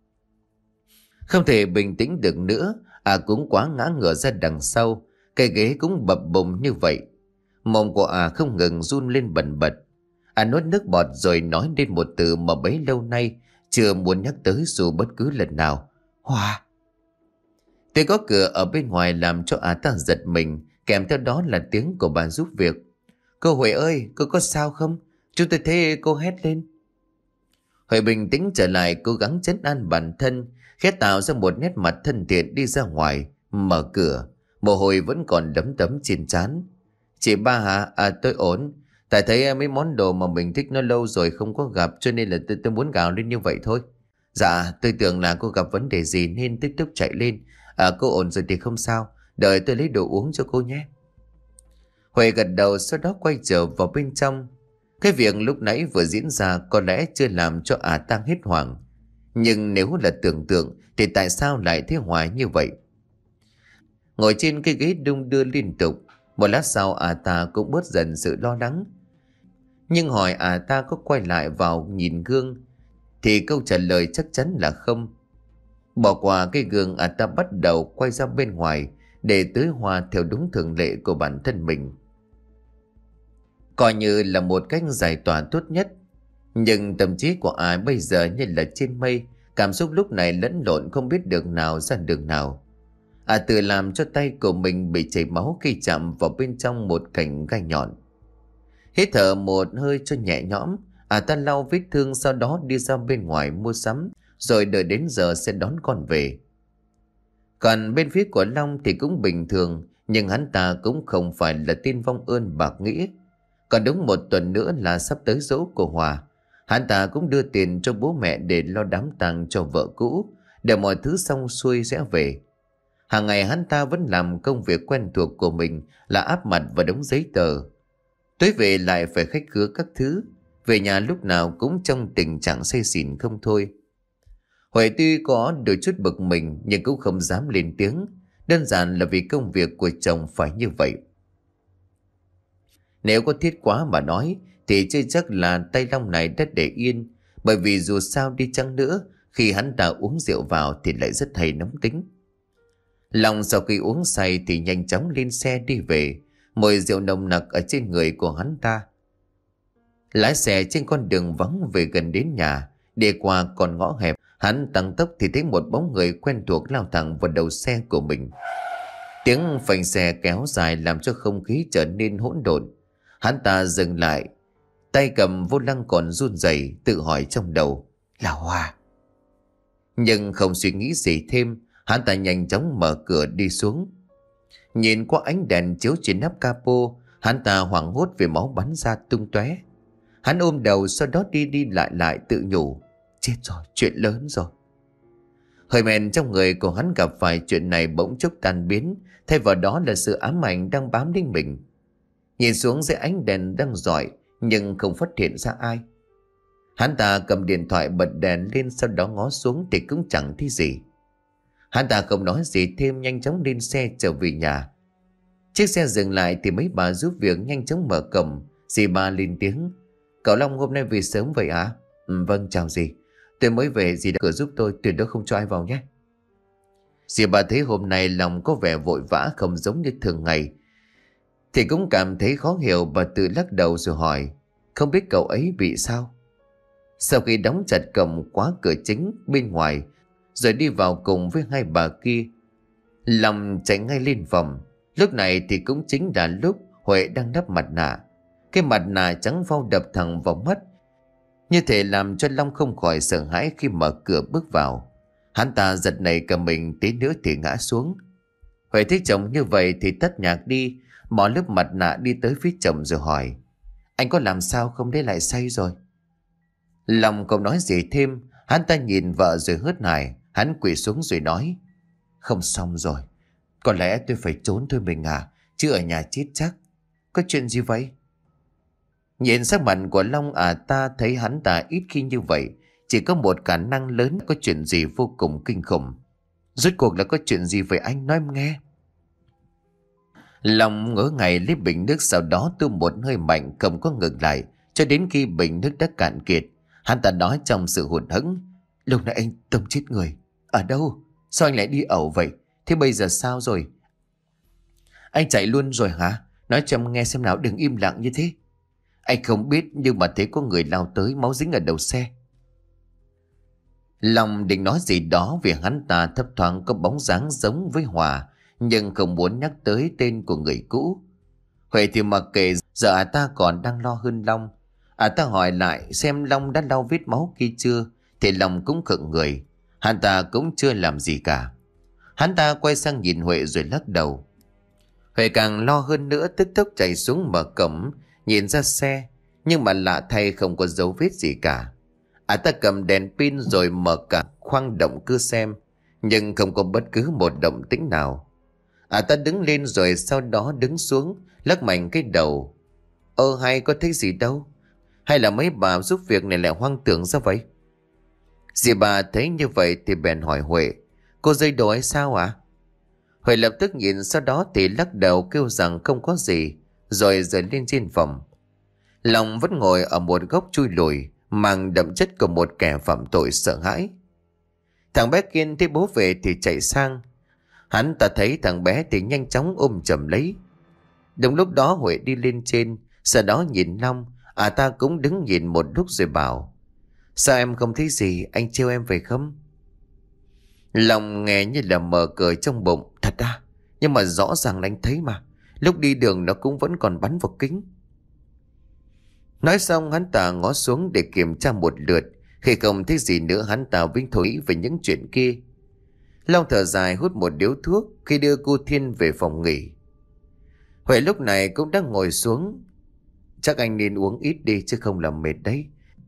Không thể bình tĩnh được nữa, à cũng quá ngã ngửa ra đằng sau. Cây ghế cũng bập bùng như vậy. Mồm của à không ngừng run lên bần bật. À nuốt nước bọt rồi nói lên một từ mà bấy lâu nay chưa muốn nhắc tới dù bất cứ lần nào. Hòa. Tiếng có cửa ở bên ngoài làm cho à ta giật mình, kèm theo đó là tiếng của bà giúp việc. Cô Huệ ơi, cô có sao không? Chúng tôi thấy cô hét lên. Huệ bình tĩnh trở lại, cố gắng trấn an bản thân, khẽ tạo ra một nét mặt thân thiện đi ra ngoài, mở cửa. Mồ hôi vẫn còn đấm đấm trên trán. Chị ba hả? À tôi ổn. Tại thấy mấy món đồ mà mình thích nó lâu rồi không có gặp, cho nên là tôi, tôi muốn gào lên như vậy thôi. Dạ tôi tưởng là cô gặp vấn đề gì nên tiếp tục chạy lên. À cô ổn rồi thì không sao. Đợi tôi lấy đồ uống cho cô nhé. Huệ gật đầu, sau đó quay trở vào bên trong. Cái việc lúc nãy vừa diễn ra có lẽ chưa làm cho ả tang hết hoảng. Nhưng nếu là tưởng tượng thì tại sao lại thế hoài như vậy? Ngồi trên cái ghế đung đưa liên tục, một lát sau ả ta cũng bớt dần sự lo lắng. Nhưng hỏi ả ta có quay lại vào nhìn gương thì câu trả lời chắc chắn là không. Bỏ qua cái gương, ả ta bắt đầu quay ra bên ngoài để tưới hoa theo đúng thường lệ của bản thân mình, coi như là một cách giải tỏa tốt nhất. Nhưng tâm trí của ai bây giờ như là trên mây, cảm xúc lúc này lẫn lộn không biết đường nào ra đường nào. À tự làm cho tay của mình bị chảy máu khi chạm vào bên trong một cành gai nhọn. Hít thở một hơi cho nhẹ nhõm, à ta lau vết thương, sau đó đi ra bên ngoài mua sắm, rồi đợi đến giờ sẽ đón con về. Còn bên phía của Long thì cũng bình thường, nhưng hắn ta cũng không phải là tin vong ơn bạc nghĩa. Còn đúng một tuần nữa là sắp tới giỗ của Hòa. Hắn ta cũng đưa tiền cho bố mẹ để lo đám tang cho vợ cũ, để mọi thứ xong xuôi sẽ về. Hàng ngày hắn ta vẫn làm công việc quen thuộc của mình là áp mặt và đóng giấy tờ. Tối về lại phải khách khứa các thứ. Về nhà lúc nào cũng trong tình trạng say xỉn không thôi. Huệ tuy có đôi chút bực mình nhưng cũng không dám lên tiếng. Đơn giản là vì công việc của chồng phải như vậy. Nếu có thiết quá mà nói thì chưa chắc là tay Long này đã để yên. Bởi vì dù sao đi chăng nữa, khi hắn ta uống rượu vào thì lại rất hay nóng tính. Long sau khi uống say thì nhanh chóng lên xe đi về. Mùi rượu nồng nặc ở trên người của hắn ta. Lái xe trên con đường vắng về gần đến nhà. Đi qua con ngõ hẹp, hắn tăng tốc thì thấy một bóng người quen thuộc lao thẳng vào đầu xe của mình. Tiếng phanh xe kéo dài làm cho không khí trở nên hỗn độn. Hắn ta dừng lại, tay cầm vô lăng còn run rẩy, tự hỏi trong đầu là Hòa. Nhưng không suy nghĩ gì thêm, hắn ta nhanh chóng mở cửa đi xuống. Nhìn qua ánh đèn chiếu trên nắp capo, hắn ta hoảng hốt vì máu bắn ra tung tóe. Hắn ôm đầu, sau đó đi đi lại lại tự nhủ, chết rồi, chuyện lớn rồi. Hơi men trong người của hắn gặp phải chuyện này bỗng chốc tan biến, thay vào đó là sự ám ảnh đang bám đến mình. Nhìn xuống dưới ánh đèn đang rọi nhưng không phát hiện ra ai. Hắn ta cầm điện thoại bật đèn lên, sau đó ngó xuống thì cũng chẳng thấy gì. Hắn ta không nói gì thêm, nhanh chóng lên xe trở về nhà. Chiếc xe dừng lại thì mấy bà giúp việc nhanh chóng mở cổng. Dì ba lên tiếng, cậu Long hôm nay về sớm vậy à? Ừ, vâng chào dì, tôi mới về, dì đã cửa giúp tôi, tuyệt đối không cho ai vào nhé. Dì ba thấy hôm nay Long có vẻ vội vã không giống như thường ngày thì cũng cảm thấy khó hiểu, và tự lắc đầu rồi hỏi, không biết cậu ấy bị sao? Sau khi đóng chặt cổng khóa cửa chính bên ngoài rồi đi vào cùng với hai bà kia, Long chạy ngay lên phòng. Lúc này thì cũng chính là lúc Huệ đang đắp mặt nạ. Cái mặt nạ trắng phau đập thẳng vào mắt, như thể làm cho Long không khỏi sợ hãi khi mở cửa bước vào. Hắn ta giật nảy cả mình, tí nữa thì ngã xuống. Huệ thấy chồng như vậy thì tắt nhạc đi, bỏ lớp mặt nạ đi tới phía chồng rồi hỏi, anh có làm sao không, đấy lại say rồi? Long không nói gì thêm. Hắn ta nhìn vợ rồi hớt hải. Hắn quỳ xuống rồi nói, không xong rồi, có lẽ tôi phải trốn thôi mình à, chứ ở nhà chết chắc. Có chuyện gì vậy? Nhìn sắc mặt của Long, à ta thấy hắn ta ít khi như vậy, chỉ có một khả năng lớn có chuyện gì vô cùng kinh khủng. Rốt cuộc là có chuyện gì vậy anh, nói em nghe. Long ngỡ ngày lấy bình nước, sau đó tu một hơi mạnh không có ngừng lại cho đến khi bình nước đã cạn kiệt. Hắn ta nói trong sự hụt hẫng: lúc nãy anh tông chết người. Ở đâu? Sao anh lại đi ẩu vậy? Thế bây giờ sao rồi? Anh chạy luôn rồi hả? Nói cho em nghe xem nào, đừng im lặng như thế. Anh không biết, nhưng mà thấy có người lao tới, máu dính ở đầu xe. Long định nói gì đó vì hắn ta thấp thoáng có bóng dáng giống với Hòa, nhưng không muốn nhắc tới tên của người cũ. Huệ thì mặc kệ, giờ à ta còn đang lo hơn Long. À ta hỏi lại xem Long đã lau vết máu kia chưa, thì Long cũng khựng người. Hắn ta cũng chưa làm gì cả. Hắn ta quay sang nhìn Huệ rồi lắc đầu. Huệ càng lo hơn nữa, tức tốc chạy xuống mở cổng, nhìn ra xe, nhưng mà lạ thay không có dấu vết gì cả. À ta cầm đèn pin rồi mở cả khoang động cơ xem, nhưng không có bất cứ một động tĩnh nào. À ta đứng lên rồi sau đó đứng xuống, lắc mạnh cái đầu. Ơ hay có thấy gì đâu? Hay là mấy bà giúp việc này lại hoang tưởng ra vậy? Dì bà thấy như vậy thì bèn hỏi Huệ: cô dây đồ hay sao ạ? À? Huệ lập tức nhìn, sau đó thì lắc đầu kêu rằng không có gì, rồi rời lên trên phòng. Long vẫn ngồi ở một góc chui lùi, mang đậm chất của một kẻ phạm tội sợ hãi. Thằng bé Kiên thấy bố về thì chạy sang. Hắn ta thấy thằng bé thì nhanh chóng ôm chầm lấy. Đúng lúc đó Huệ đi lên trên, sau đó nhìn Long. À ta cũng đứng nhìn một lúc rồi bảo: sao em không thấy gì, anh trêu em phải không? Long nghe như là mờ cười trong bụng. Thật à? Nhưng mà rõ ràng là anh thấy mà. Lúc đi đường nó cũng vẫn còn bắn vào kính. Nói xong hắn ta ngó xuống để kiểm tra một lượt. Khi không thấy gì nữa, hắn ta vinh thối về những chuyện kia. Long thở dài hút một điếu thuốc khi đưa cô Thiên về phòng nghỉ. Huệ lúc này cũng đang ngồi xuống. Chắc anh nên uống ít đi chứ không làm mệt đấy.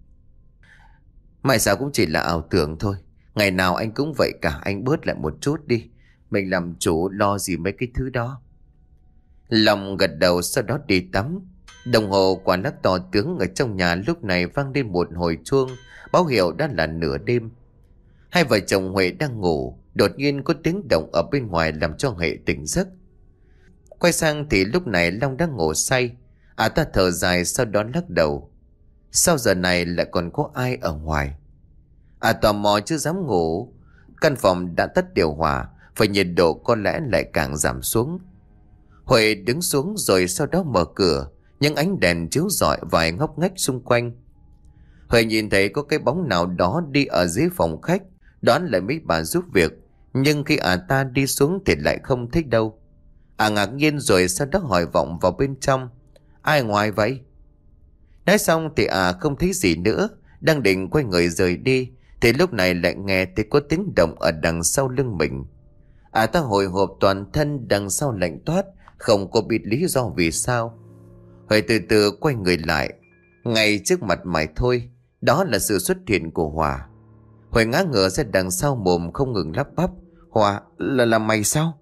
Mai sao cũng chỉ là ảo tưởng thôi. Ngày nào anh cũng vậy cả, anh bớt lại một chút đi. Mình làm chủ, lo gì mấy cái thứ đó. Long gật đầu, sau đó đi tắm. Đồng hồ quả lắc to tướng ở trong nhà lúc này vang lên một hồi chuông, báo hiệu đã là nửa đêm. Hai vợ chồng Huệ đang ngủ, đột nhiên có tiếng động ở bên ngoài làm cho Huệ tỉnh giấc. Quay sang thì lúc này Long đang ngủ say. À ta thở dài, sau đó lắc đầu. Sao giờ này lại còn có ai ở ngoài? À tò mò chưa dám ngủ. Căn phòng đã tắt điều hòa, và nhiệt độ có lẽ lại càng giảm xuống. Huệ đứng xuống rồi sau đó mở cửa. Những ánh đèn chiếu rọi vài ngóc ngách xung quanh. Huệ nhìn thấy có cái bóng nào đó đi ở dưới phòng khách, đoán lại mấy bà giúp việc. Nhưng khi à ta đi xuống thì lại không thấy đâu. À ngạc nhiên rồi sau đó hỏi vọng vào bên trong: ai ngoài vậy? Nói xong thì à không thấy gì nữa. Đang định quay người rời đi thì lúc này lại nghe thấy có tiếng động ở đằng sau lưng mình. À ta hồi hộp toàn thân, đằng sau lạnh toát, không có biết lý do vì sao. Huệ từ từ quay người lại. Ngay trước mặt mày thôi, đó là sự xuất hiện của Hòa. Huệ ngã ngửa ra đằng sau, mồm không ngừng lắp bắp: Hòa, là là mày sao?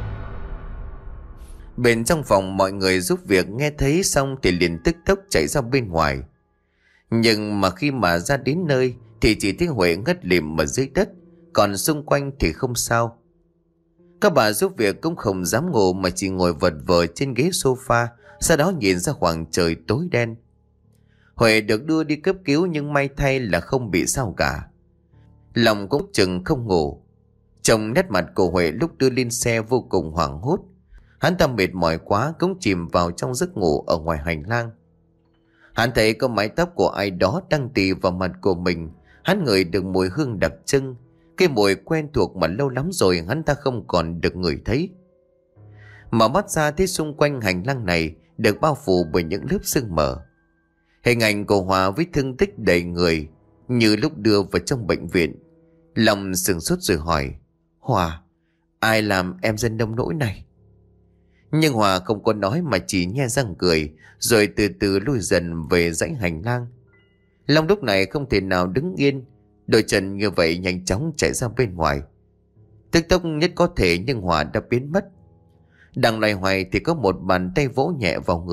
Bên trong phòng mọi người giúp việc nghe thấy xong thì liền tức tốc chạy ra bên ngoài. Nhưng mà khi mà ra đến nơi thì chỉ thấy Huệ ngất lịm ở dưới đất, còn xung quanh thì không sao. Các bà giúp việc cũng không dám ngủ mà chỉ ngồi vật vờ trên ghế sofa, sau đó nhìn ra khoảng trời tối đen. Huệ được đưa đi cấp cứu nhưng may thay là không bị sao cả. Lòng cũng chừng không ngủ. Trông nét mặt của Huệ lúc đưa lên xe vô cùng hoảng hốt. Hắn ta mệt mỏi quá cũng chìm vào trong giấc ngủ ở ngoài hành lang. Hắn thấy có mái tóc của ai đó đang tì vào mặt của mình. Hắn ngửi được mùi hương đặc trưng, cái mùi quen thuộc mà lâu lắm rồi hắn ta không còn được ngửi thấy. Mở mắt ra thấy xung quanh hành lang này được bao phủ bởi những lớp sương mờ. Hình ảnh của Hòa với thương tích đầy người như lúc đưa vào trong bệnh viện. Lòng sửng sốt rồi hỏi: Hòa, ai làm em dân nông nỗi này? Nhưng Hòa không có nói mà chỉ nhe răng cười, rồi từ từ lui dần về dãy hành lang. Long lúc này không thể nào đứng yên, đôi chân như vậy nhanh chóng chạy ra bên ngoài. Tức tốc nhất có thể nhưng Hòa đã biến mất. Đang loay hoay thì có một bàn tay vỗ nhẹ vào người,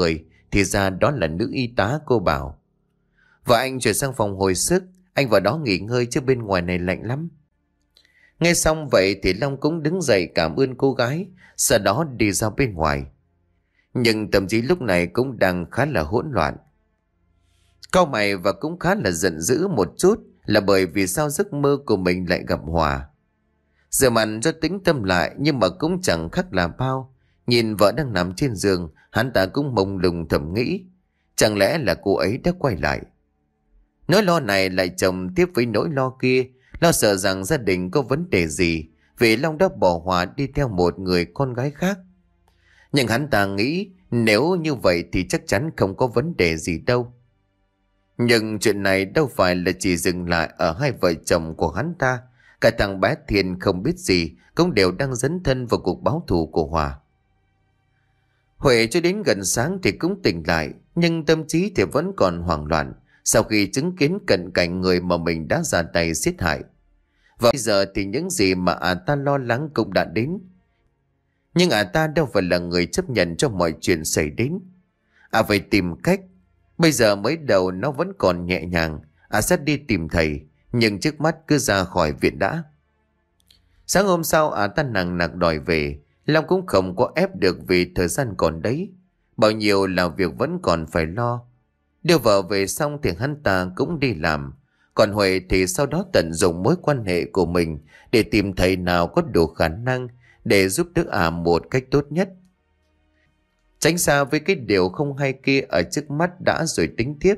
thì ra đó là nữ y tá cô bảo. Và anh chuyển sang phòng hồi sức, anh vào đó nghỉ ngơi chứ bên ngoài này lạnh lắm. Nghe xong vậy thì Long cũng đứng dậy cảm ơn cô gái, sau đó đi ra bên ngoài. Nhưng tâm trí lúc này cũng đang khá là hỗn loạn. Cau mày và cũng khá là giận dữ một chút là bởi vì sao giấc mơ của mình lại gặp Hòa. Giờ màn cho tĩnh tâm lại nhưng mà cũng chẳng khác là bao. Nhìn vợ đang nằm trên giường, hắn ta cũng mông lung thầm nghĩ, chẳng lẽ là cô ấy đã quay lại. Nỗi lo này lại chồng tiếp với nỗi lo kia, lo sợ rằng gia đình có vấn đề gì vì Long đã bỏ Hòa đi theo một người con gái khác. Nhưng hắn ta nghĩ nếu như vậy thì chắc chắn không có vấn đề gì đâu. Nhưng chuyện này đâu phải là chỉ dừng lại ở hai vợ chồng của hắn ta. Cả thằng bé Thiên không biết gì cũng đều đang dấn thân vào cuộc báo thù của Hòa. Huệ cho đến gần sáng thì cũng tỉnh lại, nhưng tâm trí thì vẫn còn hoảng loạn sau khi chứng kiến cận cảnh người mà mình đã ra tay giết hại. Và bây giờ thì những gì mà à ta lo lắng cũng đã đến. Nhưng à ta đâu phải là người chấp nhận cho mọi chuyện xảy đến. À phải tìm cách. Bây giờ mới đầu nó vẫn còn nhẹ nhàng, à sẽ đi tìm thầy, nhưng trước mắt cứ ra khỏi viện đã. Sáng hôm sau à ta nặng nặc đòi về. Long cũng không có ép được vì thời gian còn đấy. Bao nhiêu là việc vẫn còn phải lo. Đưa vợ về xong thì hắn ta cũng đi làm. Còn Huệ thì sau đó tận dụng mối quan hệ của mình để tìm thầy nào có đủ khả năng để giúp đỡ à một cách tốt nhất. Tránh xa với cái điều không hay kia ở trước mắt đã rồi tính tiếp.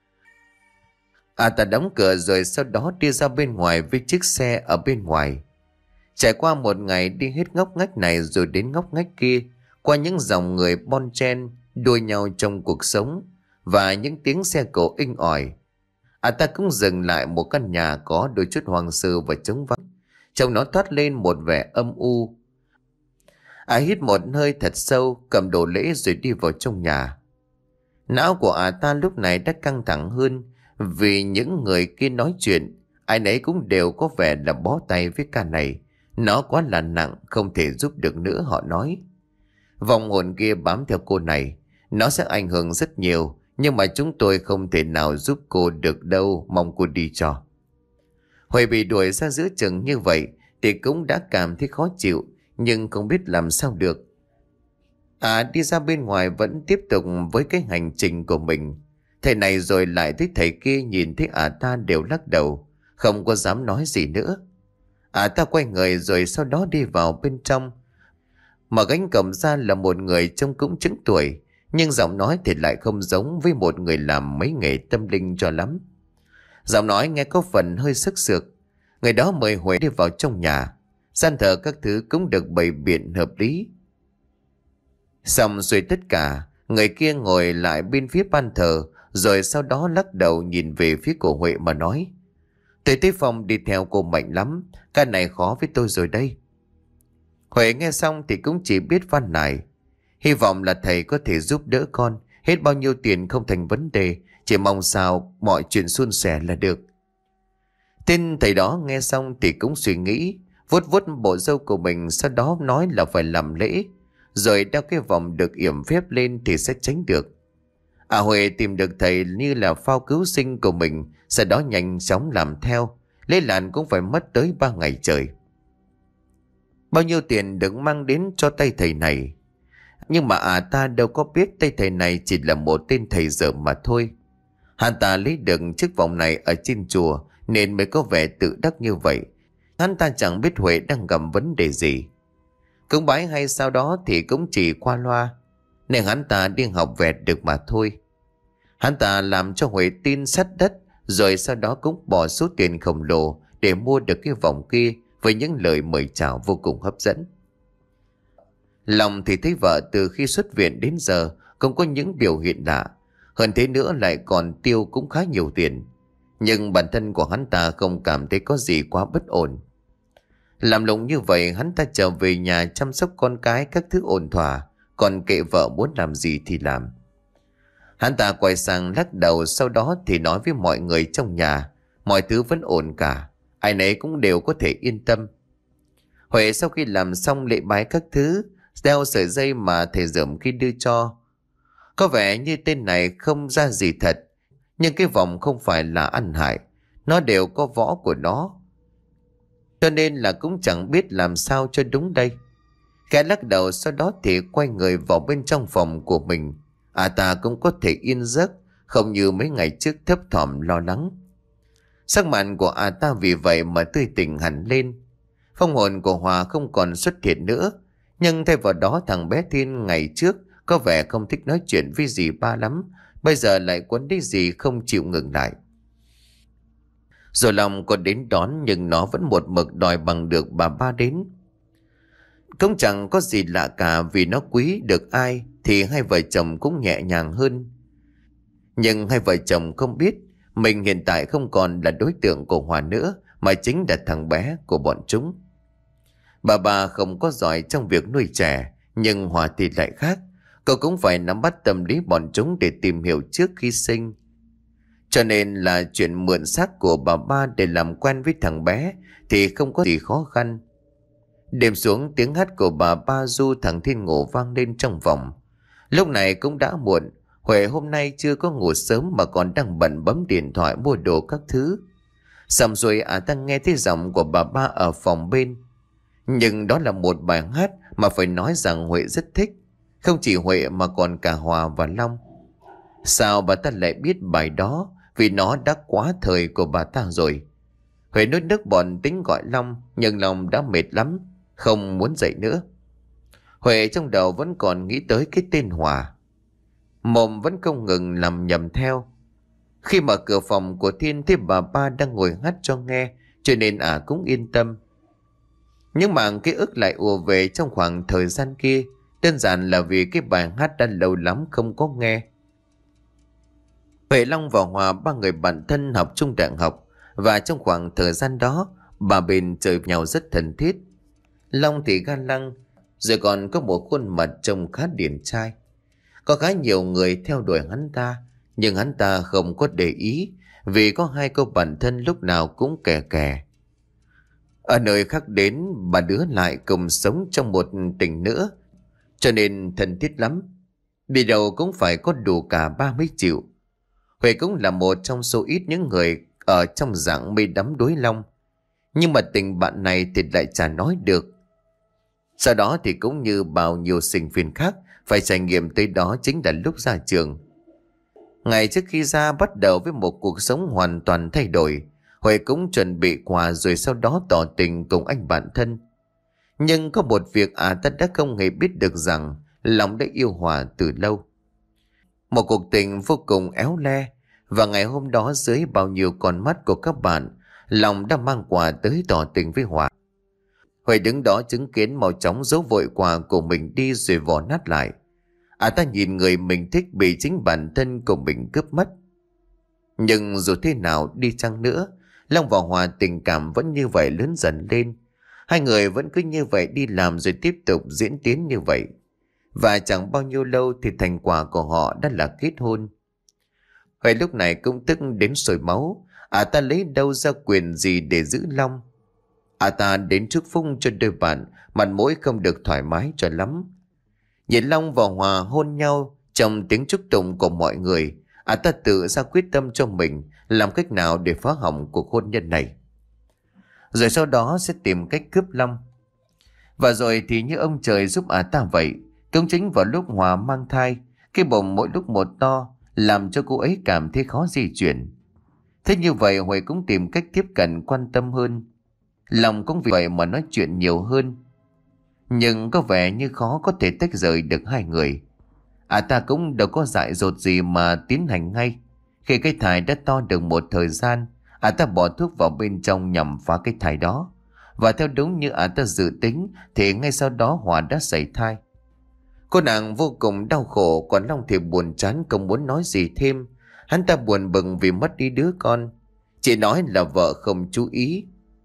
À ta đóng cửa rồi sau đó đi ra bên ngoài với chiếc xe ở bên ngoài. Trải qua một ngày đi hết ngóc ngách này rồi đến ngóc ngách kia, qua những dòng người bon chen đua nhau trong cuộc sống và những tiếng xe cộ inh ỏi. À ta cũng dừng lại một căn nhà có đôi chút hoang sơ và trống vắng. Trông nó toát lên một vẻ âm u. À hít một hơi thật sâu, cầm đồ lễ rồi đi vào trong nhà. Não của à ta lúc này đã căng thẳng hơn vì những người kia nói chuyện, ai nấy cũng đều có vẻ là bó tay với ca này. Nó quá là nặng, không thể giúp được nữa, họ nói. Vòng hồn kia bám theo cô này, nó sẽ ảnh hưởng rất nhiều, nhưng mà chúng tôi không thể nào giúp cô được đâu, mong cô đi cho. Huệ bị đuổi ra giữa chừng như vậy thì cũng đã cảm thấy khó chịu, nhưng không biết làm sao được. À đi ra bên ngoài vẫn tiếp tục với cái hành trình của mình. Thầy này rồi lại thấy thầy kia, nhìn thấy à ta đều lắc đầu, không có dám nói gì nữa. À ta quay người rồi sau đó đi vào bên trong. Mở cánh cổng ra là một người trông cũng chững tuổi, nhưng giọng nói thì lại không giống với một người làm mấy nghề tâm linh cho lắm. Giọng nói nghe có phần hơi sức sược. Người đó mời Huệ đi vào trong nhà. Gian thờ các thứ cũng được bày biện hợp lý. Xong rồi tất cả, người kia ngồi lại bên phía ban thờ, rồi sau đó lắc đầu nhìn về phía của Huệ mà nói: Tôi thấy Phong đi theo cô mạnh lắm, cái này khó với tôi rồi đây. Huệ nghe xong thì cũng chỉ biết van nài: Hy vọng là thầy có thể giúp đỡ con, hết bao nhiêu tiền không thành vấn đề, chỉ mong sao mọi chuyện suôn sẻ là được. Tên thầy đó nghe xong thì cũng suy nghĩ, vuốt vuốt bộ râu của mình, sau đó nói là phải làm lễ, rồi đeo cái vòng được yểm phép lên thì sẽ tránh được. À Huệ tìm được thầy như là phao cứu sinh của mình, sau đó nhanh chóng làm theo. Lễ làn cũng phải mất tới ba ngày trời. Bao nhiêu tiền được mang đến cho tay thầy này. Nhưng mà à ta đâu có biết tay thầy này chỉ là một tên thầy dở mà thôi. Hắn ta lấy được chiếc vòng này ở trên chùa nên mới có vẻ tự đắc như vậy. Hắn ta chẳng biết Huệ đang gặp vấn đề gì. Cúng bái hay sau đó thì cũng chỉ qua loa, nên hắn ta đi học vẹt được mà thôi. Hắn ta làm cho Huệ tin sắt đất, rồi sau đó cũng bỏ số tiền khổng lồ để mua được cái vòng kia với những lời mời chào vô cùng hấp dẫn. Lòng thì thấy vợ từ khi xuất viện đến giờ không có những biểu hiện lạ, hơn thế nữa lại còn tiêu cũng khá nhiều tiền. Nhưng bản thân của hắn ta không cảm thấy có gì quá bất ổn. Làm lụng như vậy, hắn ta trở về nhà chăm sóc con cái các thứ ổn thỏa, còn kệ vợ muốn làm gì thì làm. Hắn ta quay sang lắc đầu, sau đó thì nói với mọi người trong nhà, mọi thứ vẫn ổn cả, ai nấy cũng đều có thể yên tâm. Huệ sau khi làm xong lễ bái các thứ, đeo sợi dây mà thầy Dởm khi đưa cho, Có vẻ như tên này không ra gì thật, nhưng cái vòng không phải là ăn hại, nó đều có võ của nó, cho nên là cũng chẳng biết làm sao cho đúng đây. Khẽ lắc đầu, sau đó thì quay người vào bên trong phòng của mình. À ta cũng có thể yên giấc, không như mấy ngày trước thấp thỏm lo lắng. Sắc mặt của à ta vì vậy mà tươi tỉnh hẳn lên. Phong hồn của Hòa không còn xuất hiện nữa, nhưng thay vào đó thằng bé Thiên ngày trước có vẻ không thích nói chuyện với dì ba lắm, bây giờ lại quấn đi dì không chịu ngừng lại. Rồi lòng có đến đón, nhưng nó vẫn một mực đòi bằng được bà ba đến. Cũng chẳng có gì lạ cả, vì nó quý được ai thì hai vợ chồng cũng nhẹ nhàng hơn. Nhưng hai vợ chồng không biết mình hiện tại không còn là đối tượng của Hòa nữa, mà chính là thằng bé của bọn chúng. Bà bà không có giỏi trong việc nuôi trẻ, nhưng Hòa thì lại khác. Cậu cũng phải nắm bắt tâm lý bọn chúng để tìm hiểu trước khi sinh. Cho nên là chuyện mượn xác của bà ba để làm quen với thằng bé thì không có gì khó khăn. Đêm xuống, tiếng hát của bà ba du thằng Thiên ngủ vang lên trong phòng. Lúc này cũng đã muộn. Huệ hôm nay chưa có ngủ sớm mà còn đang bận bấm điện thoại mua đồ các thứ. Xong rồi à ta nghe thấy giọng của bà ba ở phòng bên. Nhưng đó là một bài hát mà phải nói rằng Huệ rất thích. Không chỉ Huệ mà còn cả Hòa và Long. Sao bà ta lại biết bài đó? Vì nó đã quá thời của bà ta rồi. Huệ nuốt nước bọt tính gọi Long, nhưng Long đã mệt lắm, không muốn dậy nữa. Huệ trong đầu vẫn còn nghĩ tới cái tên Hòa. Mồm vẫn không ngừng làm nhầm theo. Khi mở cửa phòng của Thiên thấy bà ba đang ngồi hát cho nghe, cho nên ả à cũng yên tâm. Nhưng mà ký ức lại ùa về trong khoảng thời gian kia, đơn giản là vì cái bài hát đã lâu lắm không có nghe. Huệ, Long và Hòa ba người bạn thân học chung đại học, và trong khoảng thời gian đó bà bên chơi nhau rất thân thiết. Long thì ga lăng, rồi còn có một khuôn mặt trông khá điển trai. Có khá nhiều người theo đuổi hắn ta, nhưng hắn ta không có để ý, vì có hai cô bạn thân lúc nào cũng kè kè. Ở nơi khác đến, bà đứa lại cùng sống trong một tỉnh nữa, cho nên thân thiết lắm. Đi đâu cũng phải có đủ cả ba mới chịu. Huệ cũng là một trong số ít những người ở trong dạng mê đắm đối Long. Nhưng mà tình bạn này thì lại chả nói được. Sau đó thì cũng như bao nhiêu sinh viên khác, phải trải nghiệm tới đó chính là lúc ra trường. Ngày trước khi ra bắt đầu với một cuộc sống hoàn toàn thay đổi, Huệ cũng chuẩn bị quà rồi sau đó tỏ tình cùng anh bạn thân. Nhưng có một việc à ta đã không hề biết được rằng Long đã yêu Hòa từ lâu. Một cuộc tình vô cùng éo le, và ngày hôm đó dưới bao nhiêu con mắt của các bạn, Long đã mang quà tới tỏ tình với Hòa. Huệ đứng đó chứng kiến mau chóng giấu vội quà của mình đi rồi vò nát lại. À ta nhìn người mình thích bị chính bản thân của mình cướp mất. Nhưng dù thế nào đi chăng nữa, Long và Hòa tình cảm vẫn như vậy lớn dần lên. Hai người vẫn cứ như vậy đi làm rồi tiếp tục diễn tiến như vậy. Và chẳng bao nhiêu lâu thì thành quả của họ đã là kết hôn. Huệ lúc này cũng tức đến sôi máu. À ta lấy đâu ra quyền gì để giữ Long? À ta đến chúc phúc cho đôi bạn, mặt mũi không được thoải mái cho lắm. Nhìn Long và Hòa hôn nhau trong tiếng chúc tụng của mọi người, à ta tự ra quyết tâm cho mình làm cách nào để phá hỏng cuộc hôn nhân này. Rồi sau đó sẽ tìm cách cướp Long. Và rồi thì như ông trời giúp à ta vậy. Cũng chính vào lúc Hòa mang thai, cái bụng mỗi lúc một to, làm cho cô ấy cảm thấy khó di chuyển. Thế như vậy Huệ cũng tìm cách tiếp cận quan tâm hơn. Lòng cũng vì vậy mà nói chuyện nhiều hơn. Nhưng có vẻ như khó có thể tách rời được hai người. À ta cũng đâu có dại dột gì mà tiến hành ngay. Khi cái thai đã to được một thời gian, à ta bỏ thuốc vào bên trong nhằm phá cái thai đó. Và theo đúng như à ta dự tính thì ngay sau đó Hòa đã sảy thai. Cô nàng vô cùng đau khổ, còn Long thì buồn chán không muốn nói gì thêm. Hắn ta buồn bừng vì mất đi đứa con. Chỉ nói là vợ không chú ý.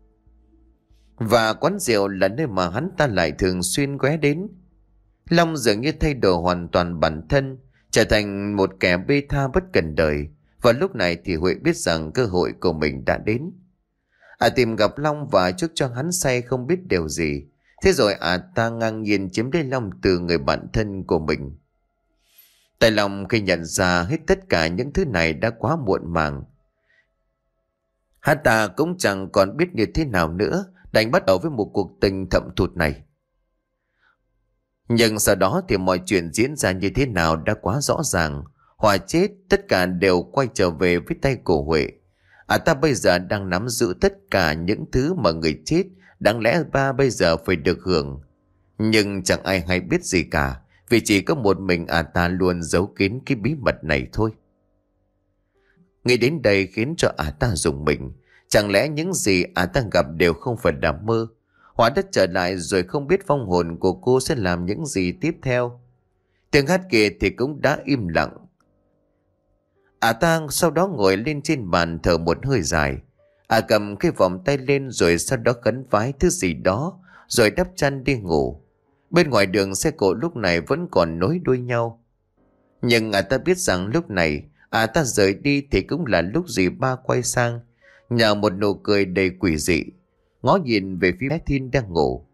Và quán rượu là nơi mà hắn ta lại thường xuyên ghé đến. Long dường như thay đổi hoàn toàn bản thân, trở thành một kẻ bê tha bất cần đời. Và lúc này thì Huệ biết rằng cơ hội của mình đã đến. À tìm gặp Long và chúc cho hắn say không biết điều gì. Thế rồi à ta ngang nhiên chiếm lấy Long từ người bạn thân của mình. Tại lòng khi nhận ra hết tất cả những thứ này đã quá muộn màng. Hắn ta cũng chẳng còn biết như thế nào nữa, đành bắt đầu với một cuộc tình thậm thụt này. Nhưng sau đó thì mọi chuyện diễn ra như thế nào đã quá rõ ràng. Hòa chết, tất cả đều quay trở về với tay của Huệ. À ta bây giờ đang nắm giữ tất cả những thứ mà người chết đáng lẽ ba bây giờ phải được hưởng. Nhưng chẳng ai hay biết gì cả, vì chỉ có một mình à ta luôn giấu kín cái bí mật này thôi. Nghĩ đến đây khiến cho à ta rùng mình. Chẳng lẽ những gì à ta gặp đều không phải là mơ? Hóa đất trở lại rồi không biết vong hồn của cô sẽ làm những gì tiếp theo. Tiếng hát kia thì cũng đã im lặng. À ta sau đó ngồi lên trên bàn thở một hơi dài. À cầm cái vòng tay lên rồi sau đó khấn vái thứ gì đó, rồi đắp chăn đi ngủ. Bên ngoài đường xe cộ lúc này vẫn còn nối đuôi nhau. Nhưng à ta biết rằng lúc này à ta rời đi thì cũng là lúc dì ba quay sang, nhờ một nụ cười đầy quỷ dị, ngó nhìn về phía bé Thin đang ngủ.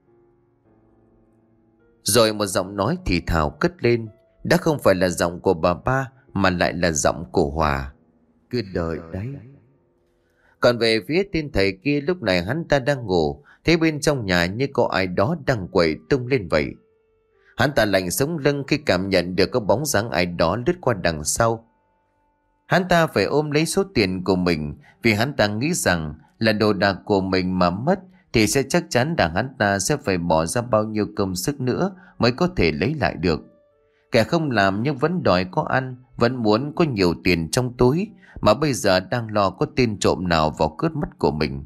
Rồi một giọng nói thì thào cất lên, đã không phải là giọng của bà ba mà lại là giọng của Hòa. Cứ đợi đấy. Còn về phía tên thầy kia, lúc này hắn ta đang ngủ, thấy bên trong nhà như có ai đó đang quẩy tung lên vậy. Hắn ta lạnh sống lưng khi cảm nhận được có bóng dáng ai đó lướt qua đằng sau. Hắn ta phải ôm lấy số tiền của mình, vì hắn ta nghĩ rằng là đồ đạc của mình mà mất thì sẽ chắc chắn là hắn ta sẽ phải bỏ ra bao nhiêu công sức nữa mới có thể lấy lại được. Kẻ không làm nhưng vẫn đòi có ăn, vẫn muốn có nhiều tiền trong túi, mà bây giờ đang lo có tên trộm nào vào cướp mất của mình.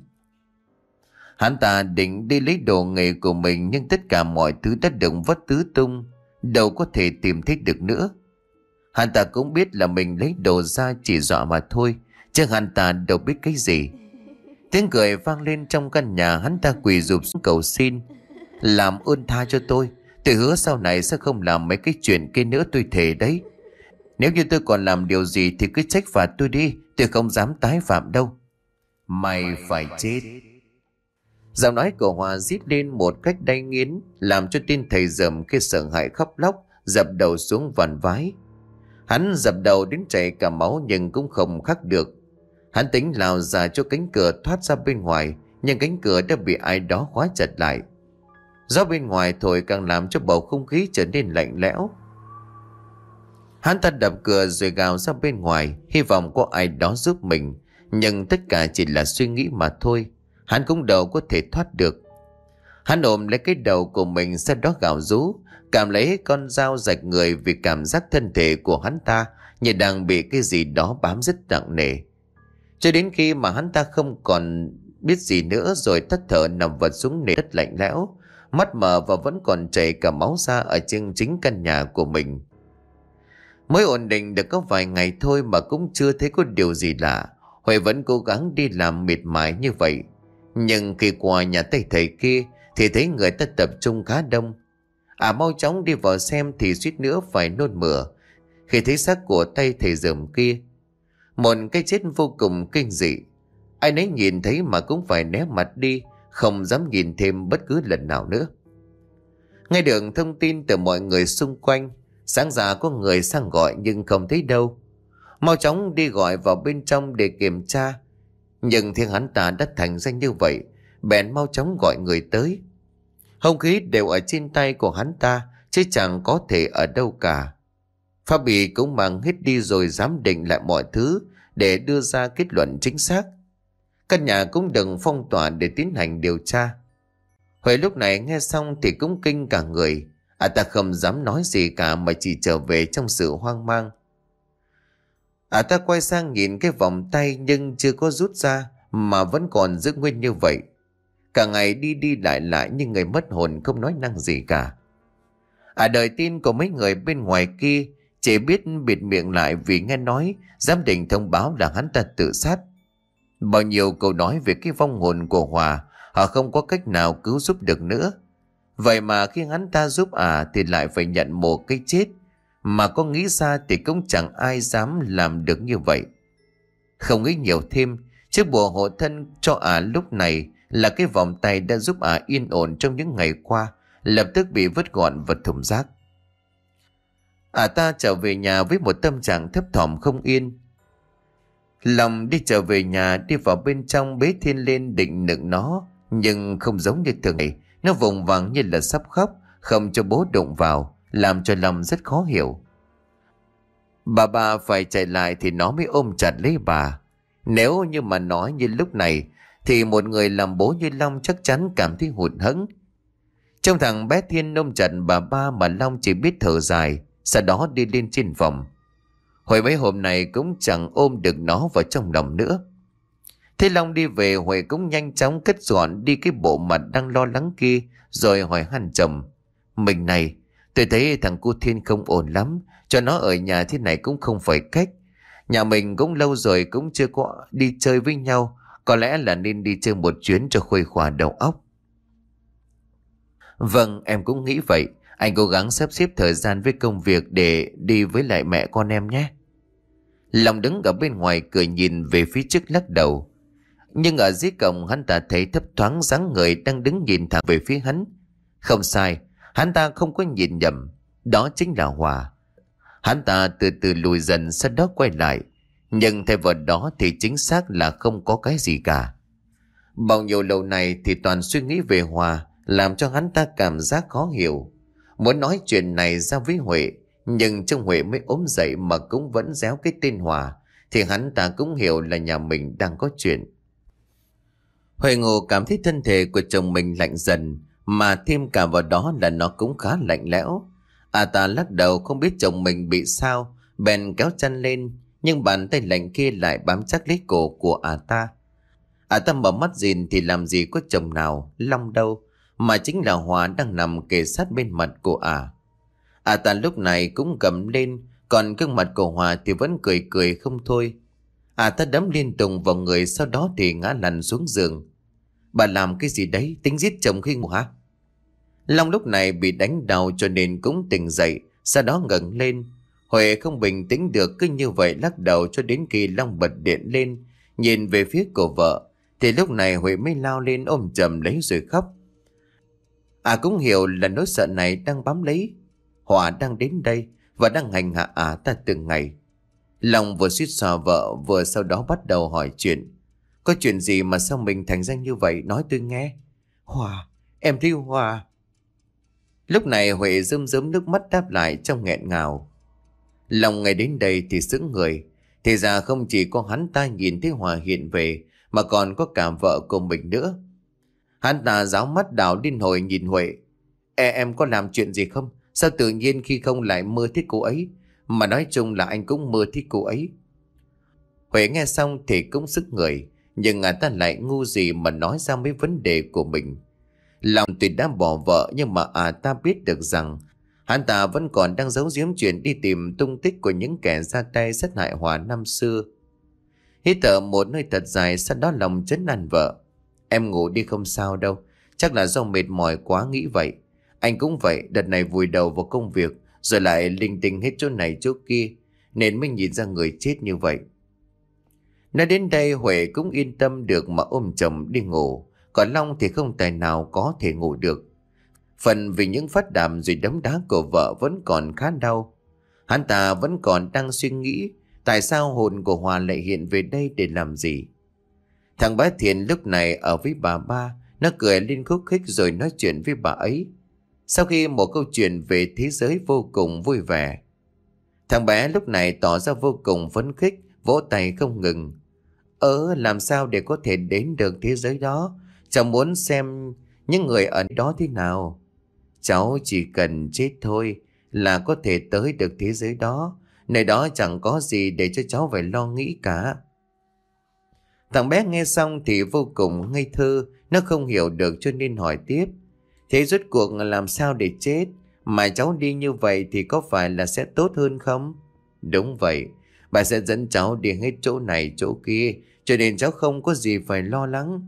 Hắn ta định đi lấy đồ nghề của mình, nhưng tất cả mọi thứ đã được vất tứ tung, đâu có thể tìm thấy được nữa. Hắn ta cũng biết là mình lấy đồ ra chỉ dọa mà thôi, chứ hắn ta đâu biết cái gì. Tiếng cười vang lên trong căn nhà, hắn ta quỳ rụp xuống cầu xin. Làm ơn tha cho tôi, tôi hứa sau này sẽ không làm mấy cái chuyện kia nữa, tôi thề đấy. Nếu như tôi còn làm điều gì thì cứ trách phạt tôi đi, tôi không dám tái phạm đâu. Mày phải chết. Giọng nói của Hòa rít lên một cách đay nghiến, làm cho tên thầy dởm kia sợ hãi khóc lóc, dập đầu xuống vàn vái. Hắn dập đầu đến chảy cả máu nhưng cũng không khắc được. Hắn tính lao ra cho cánh cửa thoát ra bên ngoài, nhưng cánh cửa đã bị ai đó khóa chặt lại. Gió bên ngoài thổi càng làm cho bầu không khí trở nên lạnh lẽo. Hắn ta đập cửa rồi gào ra bên ngoài, hy vọng có ai đó giúp mình, nhưng tất cả chỉ là suy nghĩ mà thôi. Hắn cũng đâu có thể thoát được. Hắn ôm lấy cái đầu của mình, sau đó gào rú, cảm lấy con dao rạch người, vì cảm giác thân thể của hắn ta như đang bị cái gì đó bám rất nặng nề. Cho đến khi mà hắn ta không còn biết gì nữa rồi thất thở nằm vật xuống nền đất lạnh lẽo, mắt mở và vẫn còn chảy cả máu ra ở trên chính căn nhà của mình. Mới ổn định được có vài ngày thôi mà cũng chưa thấy có điều gì lạ. Huệ vẫn cố gắng đi làm miệt mài như vậy. Nhưng khi qua nhà thầy thầy kia thì thấy người ta tập trung khá đông. À mau chóng đi vào xem thì suýt nữa phải nôn mửa khi thấy xác của tay thầy dởm kia. Một cái chết vô cùng kinh dị. Ai nấy nhìn thấy mà cũng phải né mặt đi, không dám nhìn thêm bất cứ lần nào nữa. Nghe được thông tin từ mọi người xung quanh, sáng ra có người sang gọi nhưng không thấy đâu. Mau chóng đi gọi vào bên trong để kiểm tra, nhưng thiên hắn ta đã thành ra như vậy, bèn mau chóng gọi người tới. Hung khí đều ở trên tay của hắn ta, chứ chẳng có thể ở đâu cả. Pháp Bì cũng mang hết đi rồi giám định lại mọi thứ để đưa ra kết luận chính xác. Căn nhà cũng đừng phong tỏa để tiến hành điều tra. Huệ lúc này nghe xong thì cũng kinh cả người. À ta không dám nói gì cả mà chỉ trở về trong sự hoang mang. À ta quay sang nhìn cái vòng tay nhưng chưa có rút ra mà vẫn còn giữ nguyên như vậy. Cả ngày đi đi lại lại như người mất hồn, không nói năng gì cả. À đời tin của mấy người bên ngoài kia chỉ biết bịt miệng lại vì nghe nói giám định thông báo là hắn ta tự sát. Bao nhiêu câu nói về cái vong hồn của Hòa họ không có cách nào cứu giúp được nữa. Vậy mà khi hắn ta giúp à thì lại phải nhận một cái chết mà có nghĩ ra thì cũng chẳng ai dám làm được như vậy. Không nghĩ nhiều thêm, chiếc bùa hộ thân cho à lúc này là cái vòng tay đã giúp à yên ổn trong những ngày qua lập tức bị vứt gọn vào thùng rác. À ta trở về nhà với một tâm trạng thấp thỏm không yên. Lòng đi trở về nhà, đi vào bên trong bế Thiên lên định nựng nó, nhưng không giống như thường ngày. Nó vùng vằng như là sắp khóc, không cho bố đụng vào, làm cho Long rất khó hiểu. Bà bà phải chạy lại thì nó mới ôm chặt lấy bà. Nếu như mà nói như lúc này thì một người làm bố như Long chắc chắn cảm thấy hụt hẫng. Trông thằng bé Thiên ôm chặt bà ba mà Long chỉ biết thở dài, sau đó đi lên trên phòng. Hồi mấy hôm nay cũng chẳng ôm được nó vào trong lòng nữa. Thế Long đi về, Huệ cũng nhanh chóng cất dọn đi cái bộ mặt đang lo lắng kia, rồi hỏi han chồng: Mình này, tôi thấy thằng cu Thiên không ổn lắm, cho nó ở nhà thế này cũng không phải cách. Nhà mình cũng lâu rồi cũng chưa có đi chơi với nhau, có lẽ là nên đi chơi một chuyến cho khuây khỏa đầu óc. Vâng, em cũng nghĩ vậy. Anh cố gắng sắp xếp thời gian với công việc để đi với lại mẹ con em nhé. Long đứng ở bên ngoài cười nhìn về phía trước lắc đầu. Nhưng ở dưới cổng hắn ta thấy thấp thoáng dáng người đang đứng nhìn thẳng về phía hắn. Không sai, hắn ta không có nhìn nhầm, đó chính là Hòa. Hắn ta từ từ lùi dần, sau đó quay lại. Nhưng thay vào đó thì chính xác là không có cái gì cả. Bao nhiêu lâu này thì toàn suy nghĩ về Hòa, làm cho hắn ta cảm giác khó hiểu. Muốn nói chuyện này ra với Huệ, nhưng trong Huệ mới ốm dậy mà cũng vẫn réo cái tên Hòa, thì hắn ta cũng hiểu là nhà mình đang có chuyện. Huệ ngủ cảm thấy thân thể của chồng mình lạnh dần, mà thêm cả vào đó là nó cũng khá lạnh lẽo. À ta lắc đầu không biết chồng mình bị sao, bèn kéo chăn lên, nhưng bàn tay lạnh kia lại bám chắc lấy cổ của à ta. À ta mở mắt nhìn thì làm gì có chồng nào, Long đâu, mà chính là Hòa đang nằm kề sát bên mặt của à. À ta lúc này cũng cầm lên, còn gương mặt của Hòa thì vẫn cười cười không thôi. À ta đấm liên tục vào người, sau đó thì ngã lăn xuống giường. Bà làm cái gì đấy, tính giết chồng khi ngủ hả? Long lúc này bị đánh đau cho nên cũng tỉnh dậy, sau đó ngẩng lên. Huệ không bình tĩnh được, cứ như vậy lắc đầu cho đến khi Long bật điện lên, nhìn về phía của vợ. Thì lúc này Huệ mới lao lên ôm chầm lấy rồi khóc. À cũng hiểu là nỗi sợ này đang bám lấy. Hòa đang đến đây và đang hành hạ à ta từng ngày. Long vừa suýt xoa vợ, vừa sau đó bắt đầu hỏi chuyện. Có chuyện gì mà sao mình thành ra như vậy, nói tôi nghe. Hòa, em thấy Hòa. Lúc này Huệ rơm rớm nước mắt đáp lại trong nghẹn ngào. Long ngày đến đây thì sững người. Thì ra không chỉ có hắn ta nhìn thấy Hòa hiện về, mà còn có cả vợ của mình nữa. Hắn ta ráo mắt đảo điên hồi nhìn Huệ. E em có làm chuyện gì không? Sao tự nhiên khi không lại mơ thích cô ấy? Mà nói chung là anh cũng mơ thích cô ấy. Huệ nghe xong thì cũng sức người, nhưng người ta lại ngu gì mà nói ra mấy vấn đề của mình. Lòng tuy đã bỏ vợ, nhưng mà à ta biết được rằng hắn ta vẫn còn đang giấu giếm chuyện đi tìm tung tích của những kẻ ra tay sát hại Hòa năm xưa. Hít thở một hơi thật dài, sau đó lòng trấn an vợ. Em ngủ đi không sao đâu, chắc là do mệt mỏi quá nghĩ vậy. Anh cũng vậy, đợt này vùi đầu vào công việc, rồi lại linh tinh hết chỗ này chỗ kia, nên mới nhìn ra người chết như vậy. Nói đến đây Huệ cũng yên tâm được mà ôm chồng đi ngủ. Còn Long thì không tài nào có thể ngủ được. Phần vì những phát đàm rồi đấm đá của vợ vẫn còn khá đau. Hắn ta vẫn còn đang suy nghĩ tại sao hồn của Hòa lại hiện về đây để làm gì. Thằng bé Thiện lúc này ở với bà ba, nó cười lên khúc khích rồi nói chuyện với bà ấy. Sau khi một câu chuyện về thế giới vô cùng vui vẻ, thằng bé lúc này tỏ ra vô cùng phấn khích, vỗ tay không ngừng. Ơ làm sao để có thể đến được thế giới đó? Cháu muốn xem những người ở đó thế nào. Cháu chỉ cần chết thôi là có thể tới được thế giới đó. Nơi đó chẳng có gì để cho cháu phải lo nghĩ cả. Thằng bé nghe xong thì vô cùng ngây thơ, nó không hiểu được cho nên hỏi tiếp. Thế rốt cuộc làm sao để chết? Mà cháu đi như vậy thì có phải là sẽ tốt hơn không? Đúng vậy, bà sẽ dẫn cháu đi hết chỗ này chỗ kia, cho nên cháu không có gì phải lo lắng.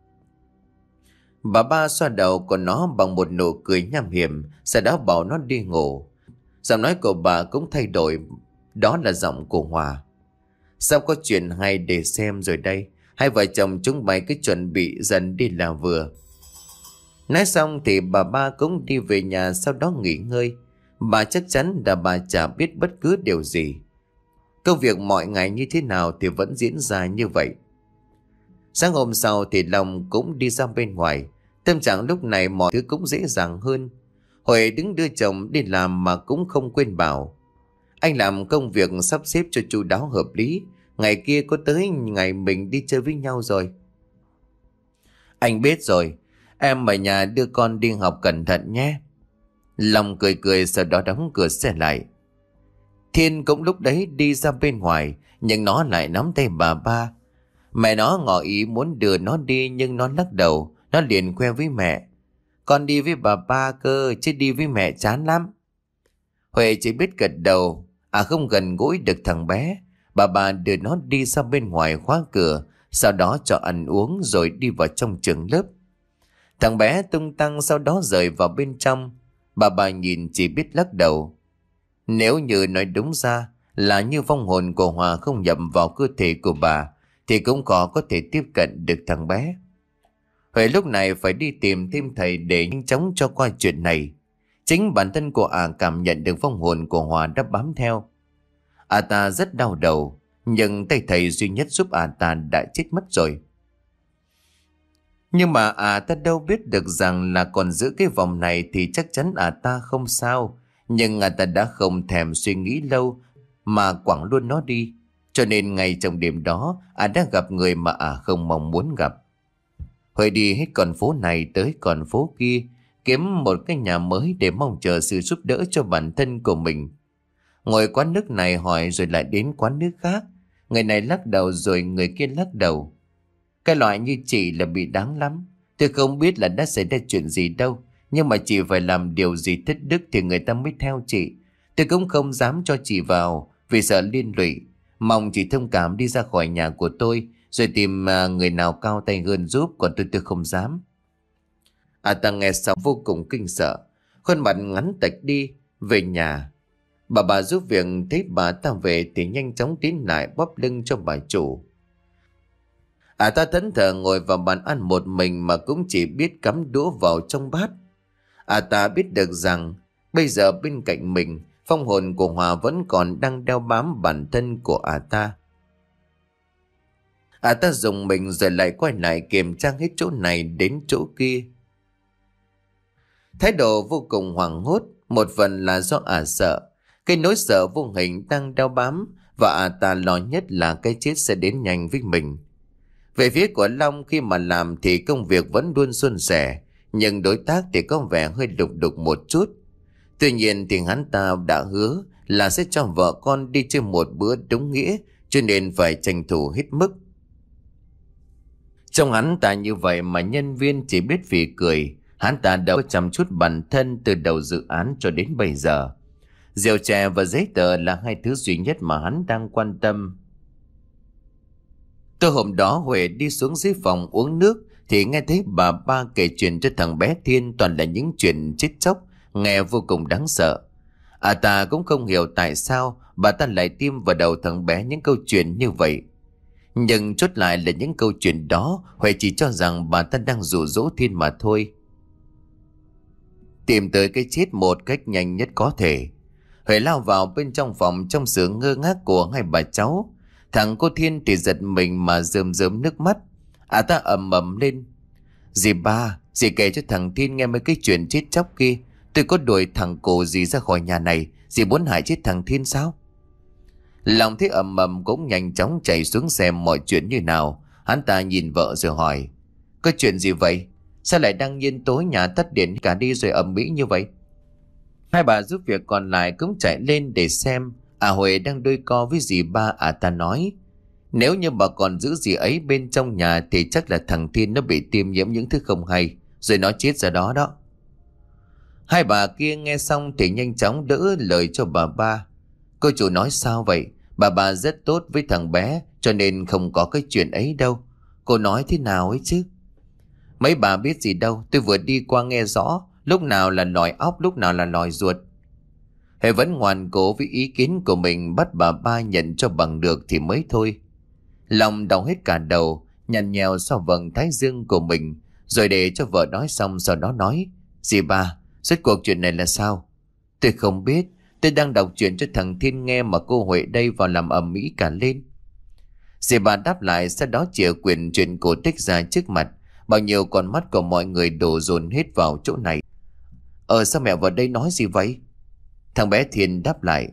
Bà ba xoa đầu của nó bằng một nụ cười nham hiểm, sau đó bảo nó đi ngủ. Giọng nói của bà cũng thay đổi, đó là giọng của Hòa. Sao có chuyện hay để xem rồi đây. Hai vợ chồng chúng mày cứ chuẩn bị dần đi là vừa. Nói xong thì bà ba cũng đi về nhà, sau đó nghỉ ngơi. bà chắc chắn là bà chả biết bất cứ điều gì. Công việc mọi ngày như thế nào thì vẫn diễn ra như vậy. Sáng hôm sau thì Long cũng đi ra bên ngoài. Tâm trạng lúc này mọi thứ cũng dễ dàng hơn. Huệ đứng đưa chồng đi làm mà cũng không quên bảo anh làm công việc sắp xếp cho chu đáo hợp lý. Ngày kia có tới ngày mình đi chơi với nhau rồi. Anh biết rồi. Em ở nhà đưa con đi học cẩn thận nhé. Long cười cười sau đó đóng cửa xe lại. Thiên cũng lúc đấy đi ra bên ngoài, nhưng nó lại nắm tay bà ba. Mẹ nó ngỏ ý muốn đưa nó đi nhưng nó lắc đầu. Nó liền khoe với mẹ: con đi với bà ba cơ, chứ đi với mẹ chán lắm. Huệ chỉ biết gật đầu. À không gần gũi được thằng bé. Bà bà đưa nó đi ra bên ngoài khóa cửa, sau đó cho ăn uống rồi đi vào trong trường lớp. Thằng bé tung tăng sau đó rời vào bên trong. Bà bà nhìn chỉ biết lắc đầu. Nếu như nói đúng ra là như vong hồn của Hòa không nhập vào cơ thể của bà thì cũng khó có thể tiếp cận được thằng bé. Huệ lúc này phải đi tìm thêm thầy để nhanh chóng cho qua chuyện này. Chính bản thân của ả cảm nhận được vong hồn của Hòa đã bám theo. Ả ta rất đau đầu, nhưng tay thầy duy nhất giúp ả ta đã chết mất rồi. Nhưng mà ả ta đâu biết được rằng là còn giữ cái vòng này thì chắc chắn ả ta không sao. Nhưng ả ta đã không thèm suy nghĩ lâu mà quẳng luôn nó đi. Cho nên ngay trong đêm đó ả đã gặp người mà ả không mong muốn gặp. Huệ đi hết con phố này tới con phố kia, kiếm một cái nhà mới để mong chờ sự giúp đỡ cho bản thân của mình. Ngồi quán nước này hỏi rồi lại đến quán nước khác. Người này lắc đầu rồi người kia lắc đầu. Cái loại như chị là bị đáng lắm. Tôi không biết là đã xảy ra chuyện gì đâu, nhưng mà chị phải làm điều gì thất đức thì người ta mới theo chị. Tôi cũng không dám cho chị vào vì sợ liên lụy. Mong chị thông cảm đi ra khỏi nhà của tôi rồi tìm người nào cao tay hơn giúp, còn tôi tôi không dám. À ta nghe xong vô cùng kinh sợ, khuôn mặt ngắn tạch đi. Về nhà, bà bà giúp việc thấy bà ta về thì nhanh chóng tiến lại bóp lưng cho bà chủ. À ta thẫn thờ ngồi vào bàn ăn một mình mà cũng chỉ biết cắm đũa vào trong bát. À ta biết được rằng bây giờ bên cạnh mình, phong hồn của Hòa vẫn còn đang đeo bám bản thân của à ta. À ta dùng mình rồi lại quay lại kiểm tra hết chỗ này đến chỗ kia. Thái độ vô cùng hoảng hốt, một phần là do ả sợ. Cái nỗi sợ vô hình đang đeo bám, và ả ta lo nhất là cái chết sẽ đến nhanh với mình. Về phía của Long, khi mà làm thì công việc vẫn luôn suôn sẻ, nhưng đối tác thì có vẻ hơi đục đục một chút. Tuy nhiên thì hắn ta đã hứa là sẽ cho vợ con đi chơi một bữa đúng nghĩa, cho nên phải tranh thủ hết mức. Trong hắn ta như vậy mà nhân viên chỉ biết phì cười. Hắn ta đâu có chăm chút bản thân từ đầu dự án cho đến bây giờ. Rượu chè và giấy tờ là hai thứ duy nhất mà hắn đang quan tâm. Tối hôm đó Huệ đi xuống dưới phòng uống nước thì nghe thấy bà ba kể chuyện cho thằng bé Thiên, toàn là những chuyện chết chóc, nghe vô cùng đáng sợ. À ta cũng không hiểu tại sao bà ta lại tiêm vào đầu thằng bé những câu chuyện như vậy. Nhưng chốt lại là những câu chuyện đó Huệ chỉ cho rằng bà ta đang dụ dỗ Thiên mà thôi. Tìm tới cái chết một cách nhanh nhất có thể, Huệ lao vào bên trong phòng trong sự ngơ ngác của hai bà cháu. Thằng cô Thiên thì giật mình mà rơm rớm nước mắt. À ta ầm ầm lên: Dì ba, dì kể cho thằng Thiên nghe mấy cái chuyện chết chóc kia. Tôi có đuổi thằng cổ dì ra khỏi nhà này, dì muốn hại chết thằng Thiên sao? Lòng thấy ầm ầm cũng nhanh chóng chạy xuống xem mọi chuyện như nào. Hắn ta nhìn vợ rồi hỏi: Có chuyện gì vậy? Sao lại đăng nhiên tối nhà tắt điện cả đi rồi ầm ĩ như vậy? Hai bà giúp việc còn lại cũng chạy lên để xem. À Huệ đang đôi co với dì ba. À ta nói: Nếu như bà còn giữ dì ấy bên trong nhà thì chắc là thằng Thiên nó bị tiêm nhiễm những thứ không hay, rồi nó chết ra đó đó. Hai bà kia nghe xong thì nhanh chóng đỡ lời cho bà ba. Cô chủ nói sao vậy? Bà bà rất tốt với thằng bé, cho nên không có cái chuyện ấy đâu. Cô nói thế nào ấy chứ? Mấy bà biết gì đâu, tôi vừa đi qua nghe rõ. Lúc nào là lòi óc, lúc nào là lòi ruột. Hệ vẫn ngoan cố với ý kiến của mình, bắt bà ba nhận cho bằng được thì mới thôi. Lòng đau hết cả đầu, nhằn nhèo so vầng thái dương của mình, rồi để cho vợ nói xong sau đó nói: Dì ba, rốt cuộc chuyện này là sao? Tôi không biết, tôi đang đọc chuyện cho thằng Thiên nghe mà cô Huệ đây vào làm ầm ĩ cả lên. Dì bà đáp lại, sau đó chìa quyển chuyện cổ tích ra trước mặt. Bao nhiêu con mắt của mọi người đổ dồn hết vào chỗ này. Ờ sao mẹ vào đây nói gì vậy? Thằng bé Thiên đáp lại.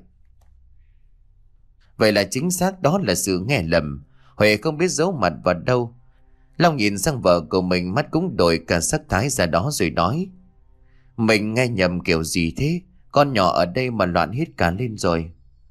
Vậy là chính xác, đó là sự nghe lầm. Huệ không biết giấu mặt vào đâu. Long nhìn sang vợ của mình, mắt cũng đổi cả sắc thái ra đó rồi nói. Mình nghe nhầm kiểu gì thế? Con nhỏ ở đây mà loạn hết cả lên rồi.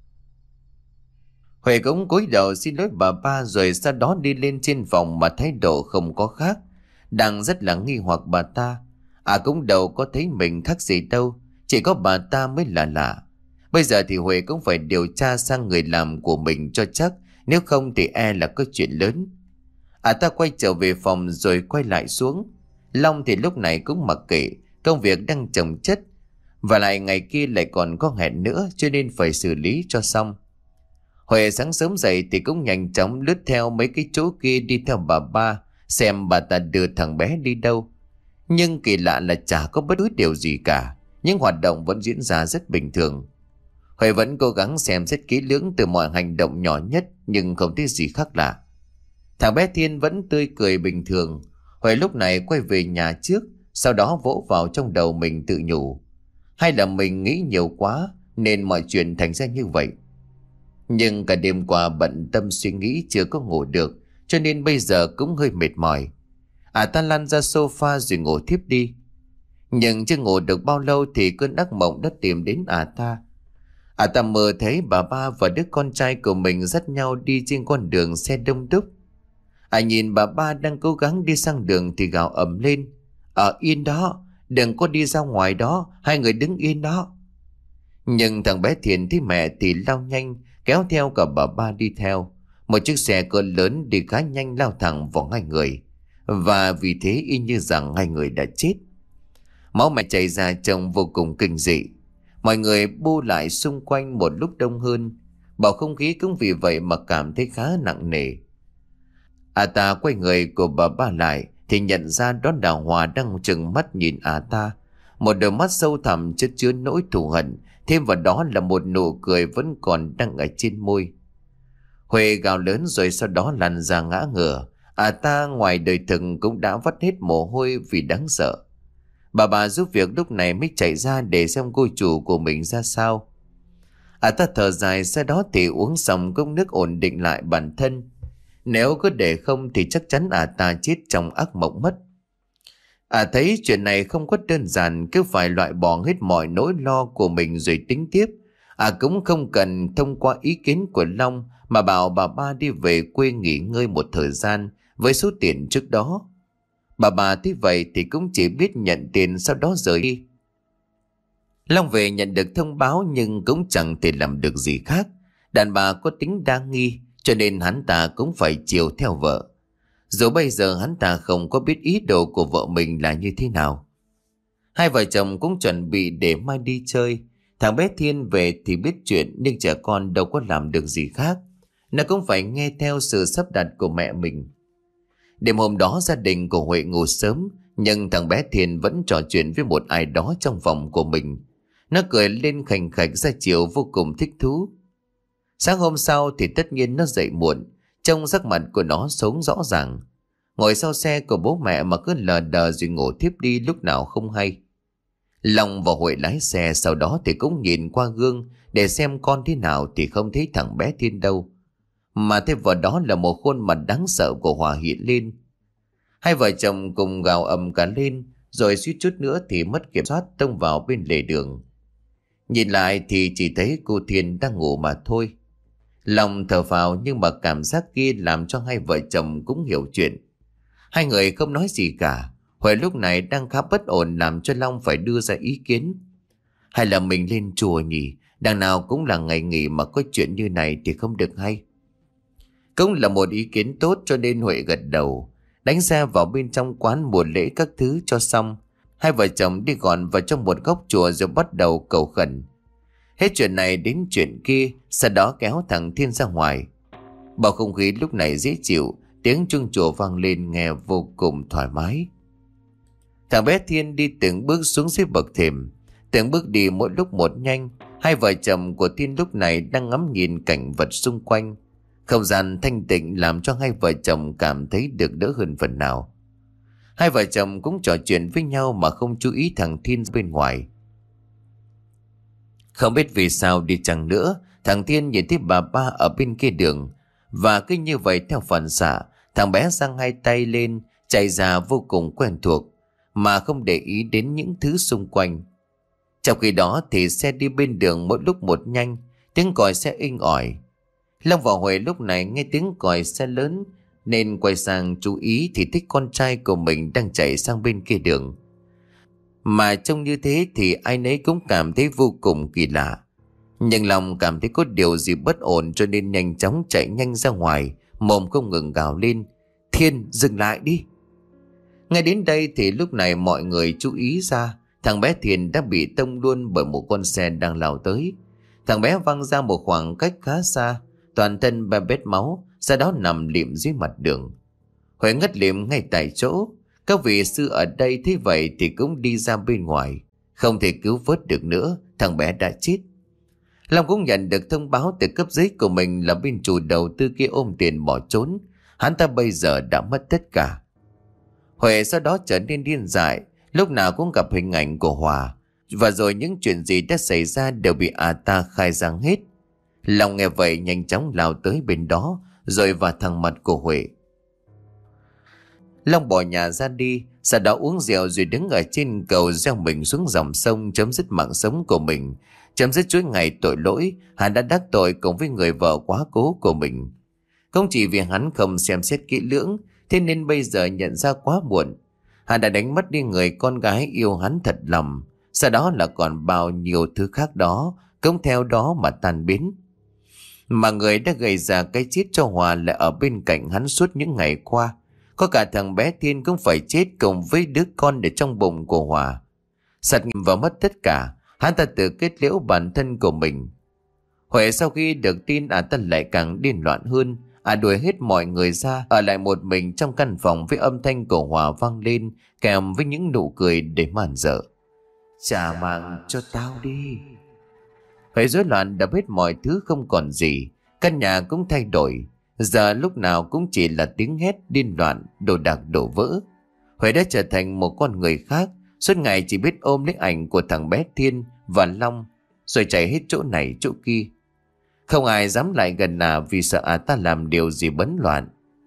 Huệ cũng cúi đầu xin lỗi bà ba, rồi sau đó đi lên trên phòng mà thái độ không có khác. Đang rất là nghi hoặc bà ta. À cũng đâu có thấy mình khác gì đâu, chỉ có bà ta mới là lạ. Bây giờ thì Huệ cũng phải điều tra sang người làm của mình cho chắc, nếu không thì e là có chuyện lớn. À ta quay trở về phòng rồi quay lại xuống. Long thì lúc này cũng mặc kệ, công việc đang chồng chất. Và lại ngày kia lại còn có hẹn nữa, cho nên phải xử lý cho xong. Huệ sáng sớm dậy thì cũng nhanh chóng lướt theo mấy cái chỗ kia đi theo bà ba, xem bà ta đưa thằng bé đi đâu. Nhưng kỳ lạ là chả có bất cứ điều gì cả, những hoạt động vẫn diễn ra rất bình thường. Huệ vẫn cố gắng xem xét kỹ lưỡng từ mọi hành động nhỏ nhất, nhưng không thấy gì khác lạ. Thằng bé Thiên vẫn tươi cười bình thường. Huệ lúc này quay về nhà trước, sau đó vỗ vào trong đầu mình tự nhủ. Hay là mình nghĩ nhiều quá nên mọi chuyện thành ra như vậy. Nhưng cả đêm qua bận tâm suy nghĩ chưa có ngủ được, cho nên bây giờ cũng hơi mệt mỏi. À ta lăn ra sofa rồi ngủ thiếp đi. Nhưng chưa ngủ được bao lâu thì cơn ác mộng đã tìm đến à ta. À ta mơ thấy bà ba và đứa con trai của mình dắt nhau đi trên con đường xe đông đúc. À nhìn bà ba đang cố gắng đi sang đường thì gào ầm lên. Ở yên đó, đừng có đi ra ngoài đó, hai người đứng yên đó. Nhưng thằng bé Thiện thấy mẹ thì lao nhanh, kéo theo cả bà ba đi theo. Một chiếc xe cỡ lớn đi khá nhanh lao thẳng vào hai người. Và vì thế y như rằng hai người đã chết. Máu mẹ chảy ra trông vô cùng kinh dị. Mọi người bu lại xung quanh một lúc đông hơn. Bầu không khí cũng vì vậy mà cảm thấy khá nặng nề. À ta quay người của bà ba lại thì nhận ra đó là Hòa đang trừng mắt nhìn à ta. Một đôi mắt sâu thẳm chất chứa nỗi thù hận, thêm vào đó là một nụ cười vẫn còn đang ở trên môi. Huệ gào lớn rồi sau đó lăn ra ngã ngửa. À ta ngoài đời thực cũng đã vắt hết mồ hôi vì đáng sợ. Bà bà giúp việc lúc này mới chạy ra để xem cô chủ của mình ra sao. À ta thở dài, sau đó thì uống xong cốc nước ổn định lại bản thân. Nếu cứ để không thì chắc chắn à ta chết trong ác mộng mất. À thấy chuyện này không có đơn giản, cứ phải loại bỏ hết mọi nỗi lo của mình rồi tính tiếp. À cũng không cần thông qua ý kiến của Long mà bảo bà ba đi về quê nghỉ ngơi một thời gian với số tiền trước đó. Bà bà thấy vậy thì cũng chỉ biết nhận tiền sau đó rời đi. Long về nhận được thông báo nhưng cũng chẳng thể làm được gì khác. Đàn bà có tính đa nghi cho nên hắn ta cũng phải chiều theo vợ. Dù bây giờ hắn ta không có biết ý đồ của vợ mình là như thế nào. Hai vợ chồng cũng chuẩn bị để mai đi chơi. Thằng bé Thiên về thì biết chuyện nhưng trẻ con đâu có làm được gì khác. Nó cũng phải nghe theo sự sắp đặt của mẹ mình. Đêm hôm đó gia đình của Huệ ngủ sớm, nhưng thằng bé Thiên vẫn trò chuyện với một ai đó trong phòng của mình. Nó cười lên khành khạch ra chiều vô cùng thích thú. Sáng hôm sau thì tất nhiên nó dậy muộn, trông sắc mặt của nó sống rõ ràng. Ngồi sau xe của bố mẹ mà cứ lờ đờ rồi ngủ thiếp đi lúc nào không hay. Long và Huệ lái xe, sau đó thì cũng nhìn qua gương để xem con thế nào thì không thấy thằng bé Thiên đâu. Mà thêm vào đó là một khuôn mặt đáng sợ của Hòa hiện lên. Hai vợ chồng cùng gào ầm cả lên, rồi suýt chút nữa thì mất kiểm soát tông vào bên lề đường. Nhìn lại thì chỉ thấy cô Thiên đang ngủ mà thôi. Lòng thở phào nhưng mà cảm giác kia làm cho hai vợ chồng cũng hiểu chuyện. Hai người không nói gì cả. Huệ lúc này đang khá bất ổn làm cho Long phải đưa ra ý kiến. Hay là mình lên chùa nhỉ? Đằng nào cũng là ngày nghỉ mà có chuyện như này thì không được hay. Cũng là một ý kiến tốt cho nên Huệ gật đầu. Đánh xe vào bên trong quán mùa lễ các thứ cho xong. Hai vợ chồng đi gọn vào trong một góc chùa rồi bắt đầu cầu khẩn. Hết chuyện này đến chuyện kia, sau đó kéo thằng Thiên ra ngoài. Bầu không khí lúc này dễ chịu, tiếng chuông chùa vang lên nghe vô cùng thoải mái. Thằng bé Thiên đi từng bước xuống dưới bậc thềm. Từng bước đi mỗi lúc một nhanh. Hai vợ chồng của Thiên lúc này đang ngắm nhìn cảnh vật xung quanh. Không gian thanh tịnh làm cho hai vợ chồng cảm thấy được đỡ hơn phần nào. Hai vợ chồng cũng trò chuyện với nhau mà không chú ý thằng Thiên bên ngoài. Không biết vì sao đi chăng nữa, thằng Thiên nhìn thấy bà ba ở bên kia đường. Và cứ như vậy theo phản xạ, thằng bé giang hai tay lên, chạy ra vô cùng quen thuộc, mà không để ý đến những thứ xung quanh. Trong khi đó thì xe đi bên đường mỗi lúc một nhanh, tiếng còi xe inh ỏi. Long và Huệ lúc này nghe tiếng còi xe lớn nên quay sang chú ý thì thấy con trai của mình đang chạy sang bên kia đường. Mà trông như thế thì ai nấy cũng cảm thấy vô cùng kỳ lạ. Nhưng lòng cảm thấy có điều gì bất ổn cho nên nhanh chóng chạy nhanh ra ngoài, mồm không ngừng gào lên: Thiên, dừng lại đi! Ngay đến đây thì lúc này mọi người chú ý ra, thằng bé Thiên đã bị tông luôn bởi một con xe đang lao tới. Thằng bé văng ra một khoảng cách khá xa, toàn thân ba bết máu, sau đó nằm liệm dưới mặt đường. Huệ ngất liệm ngay tại chỗ. Các vị sư ở đây thấy vậy thì cũng đi ra bên ngoài. Không thể cứu vớt được nữa, thằng bé đã chết. Long cũng nhận được thông báo từ cấp dưới của mình là bên chủ đầu tư kia ôm tiền bỏ trốn. Hắn ta bây giờ đã mất tất cả. Huệ sau đó trở nên điên dại, lúc nào cũng gặp hình ảnh của Hòa. Và rồi những chuyện gì đã xảy ra đều bị à ta khai giảng hết. Long nghe vậy nhanh chóng lao tới bên đó, rồi vào thẳng mặt của Huệ. Long bỏ nhà ra đi, sau đó uống rượu rồi đứng ở trên cầu gieo mình xuống dòng sông, chấm dứt mạng sống của mình, chấm dứt chuỗi ngày tội lỗi hắn đã đắc tội cùng với người vợ quá cố của mình. Không chỉ vì hắn không xem xét kỹ lưỡng, thế nên bây giờ nhận ra quá muộn. Hắn đã đánh mất đi người con gái yêu hắn thật lòng, sau đó là còn bao nhiêu thứ khác đó cũng theo đó mà tan biến. Mà người đã gây ra cái chết cho Hòa lại ở bên cạnh hắn suốt những ngày qua. Có cả thằng bé Thiên cũng phải chết cùng với đứa con để trong bụng của Hòa. Sạt nghiệm và mất tất cả, hắn ta tự kết liễu bản thân của mình. Huệ sau khi được tin à ta lại càng điên loạn hơn. À đuổi hết mọi người ra, ở lại một mình trong căn phòng với âm thanh của Hòa vang lên, kèm với những nụ cười để màn dở. Trả mạng cho tao đi. Huệ rối loạn đập hết mọi thứ không còn gì. Căn nhà cũng thay đổi. Giờ lúc nào cũng chỉ là tiếng hét điên loạn, đồ đạc đổ vỡ. Huệ đã trở thành một con người khác, suốt ngày chỉ biết ôm lấy ảnh của thằng bé Thiên và Long, rồi chạy hết chỗ này chỗ kia. Không ai dám lại gần nào vì sợ à ta làm điều gì bấn loạn.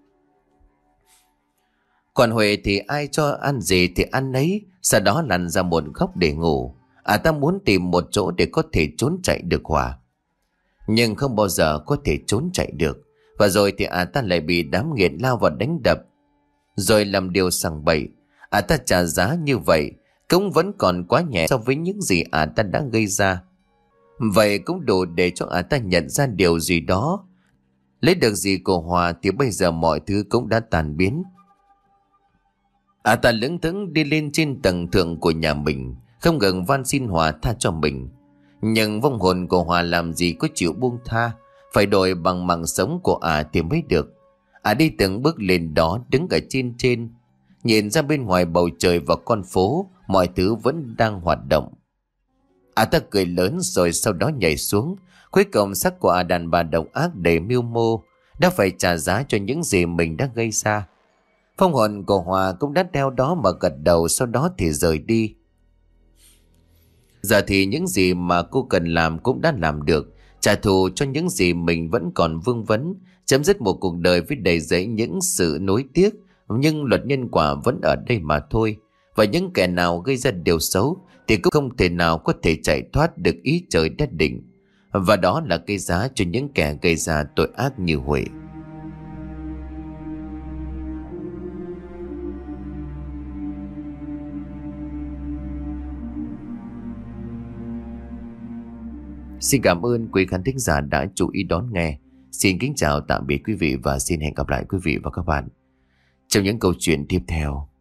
Còn Huệ thì ai cho ăn gì thì ăn nấy, sau đó lăn ra một góc để ngủ. À ta muốn tìm một chỗ để có thể trốn chạy được Hòa, nhưng không bao giờ có thể trốn chạy được. Và rồi thì à ta lại bị đám nghiện lao vào đánh đập, rồi làm điều sằng bậy. À ta trả giá như vậy cũng vẫn còn quá nhẹ so với những gì à ta đã gây ra. Vậy cũng đủ để cho à ta nhận ra điều gì đó. Lấy được gì của Hòa thì bây giờ mọi thứ cũng đã tàn biến. À ta lững thững đi lên trên tầng thượng của nhà mình, không ngừng van xin Hòa tha cho mình. Nhưng vong hồn của Hòa làm gì có chịu buông tha, phải đổi bằng mạng sống của à thì mới được. À đi từng bước lên đó, đứng ở trên trên, nhìn ra bên ngoài bầu trời và con phố, mọi thứ vẫn đang hoạt động. À ta cười lớn rồi sau đó nhảy xuống. Cuối cùng xác của à đàn bà độc ác đầy mưu mô đã phải trả giá cho những gì mình đã gây ra. Phong hồn của Hòa cũng đã theo đó mà gật đầu, sau đó thì rời đi. Giờ thì những gì mà cô cần làm cũng đã làm được, trả thù cho những gì mình vẫn còn vương vấn, chấm dứt một cuộc đời với đầy dẫy những sự nối tiếc. Nhưng luật nhân quả vẫn ở đây mà thôi, và những kẻ nào gây ra điều xấu thì cũng không thể nào có thể chạy thoát được ý trời đã định. Và đó là cái giá cho những kẻ gây ra tội ác như Huệ. Xin cảm ơn quý khán thính giả đã chú ý đón nghe. Xin kính chào tạm biệt quý vị và xin hẹn gặp lại quý vị và các bạn trong những câu chuyện tiếp theo.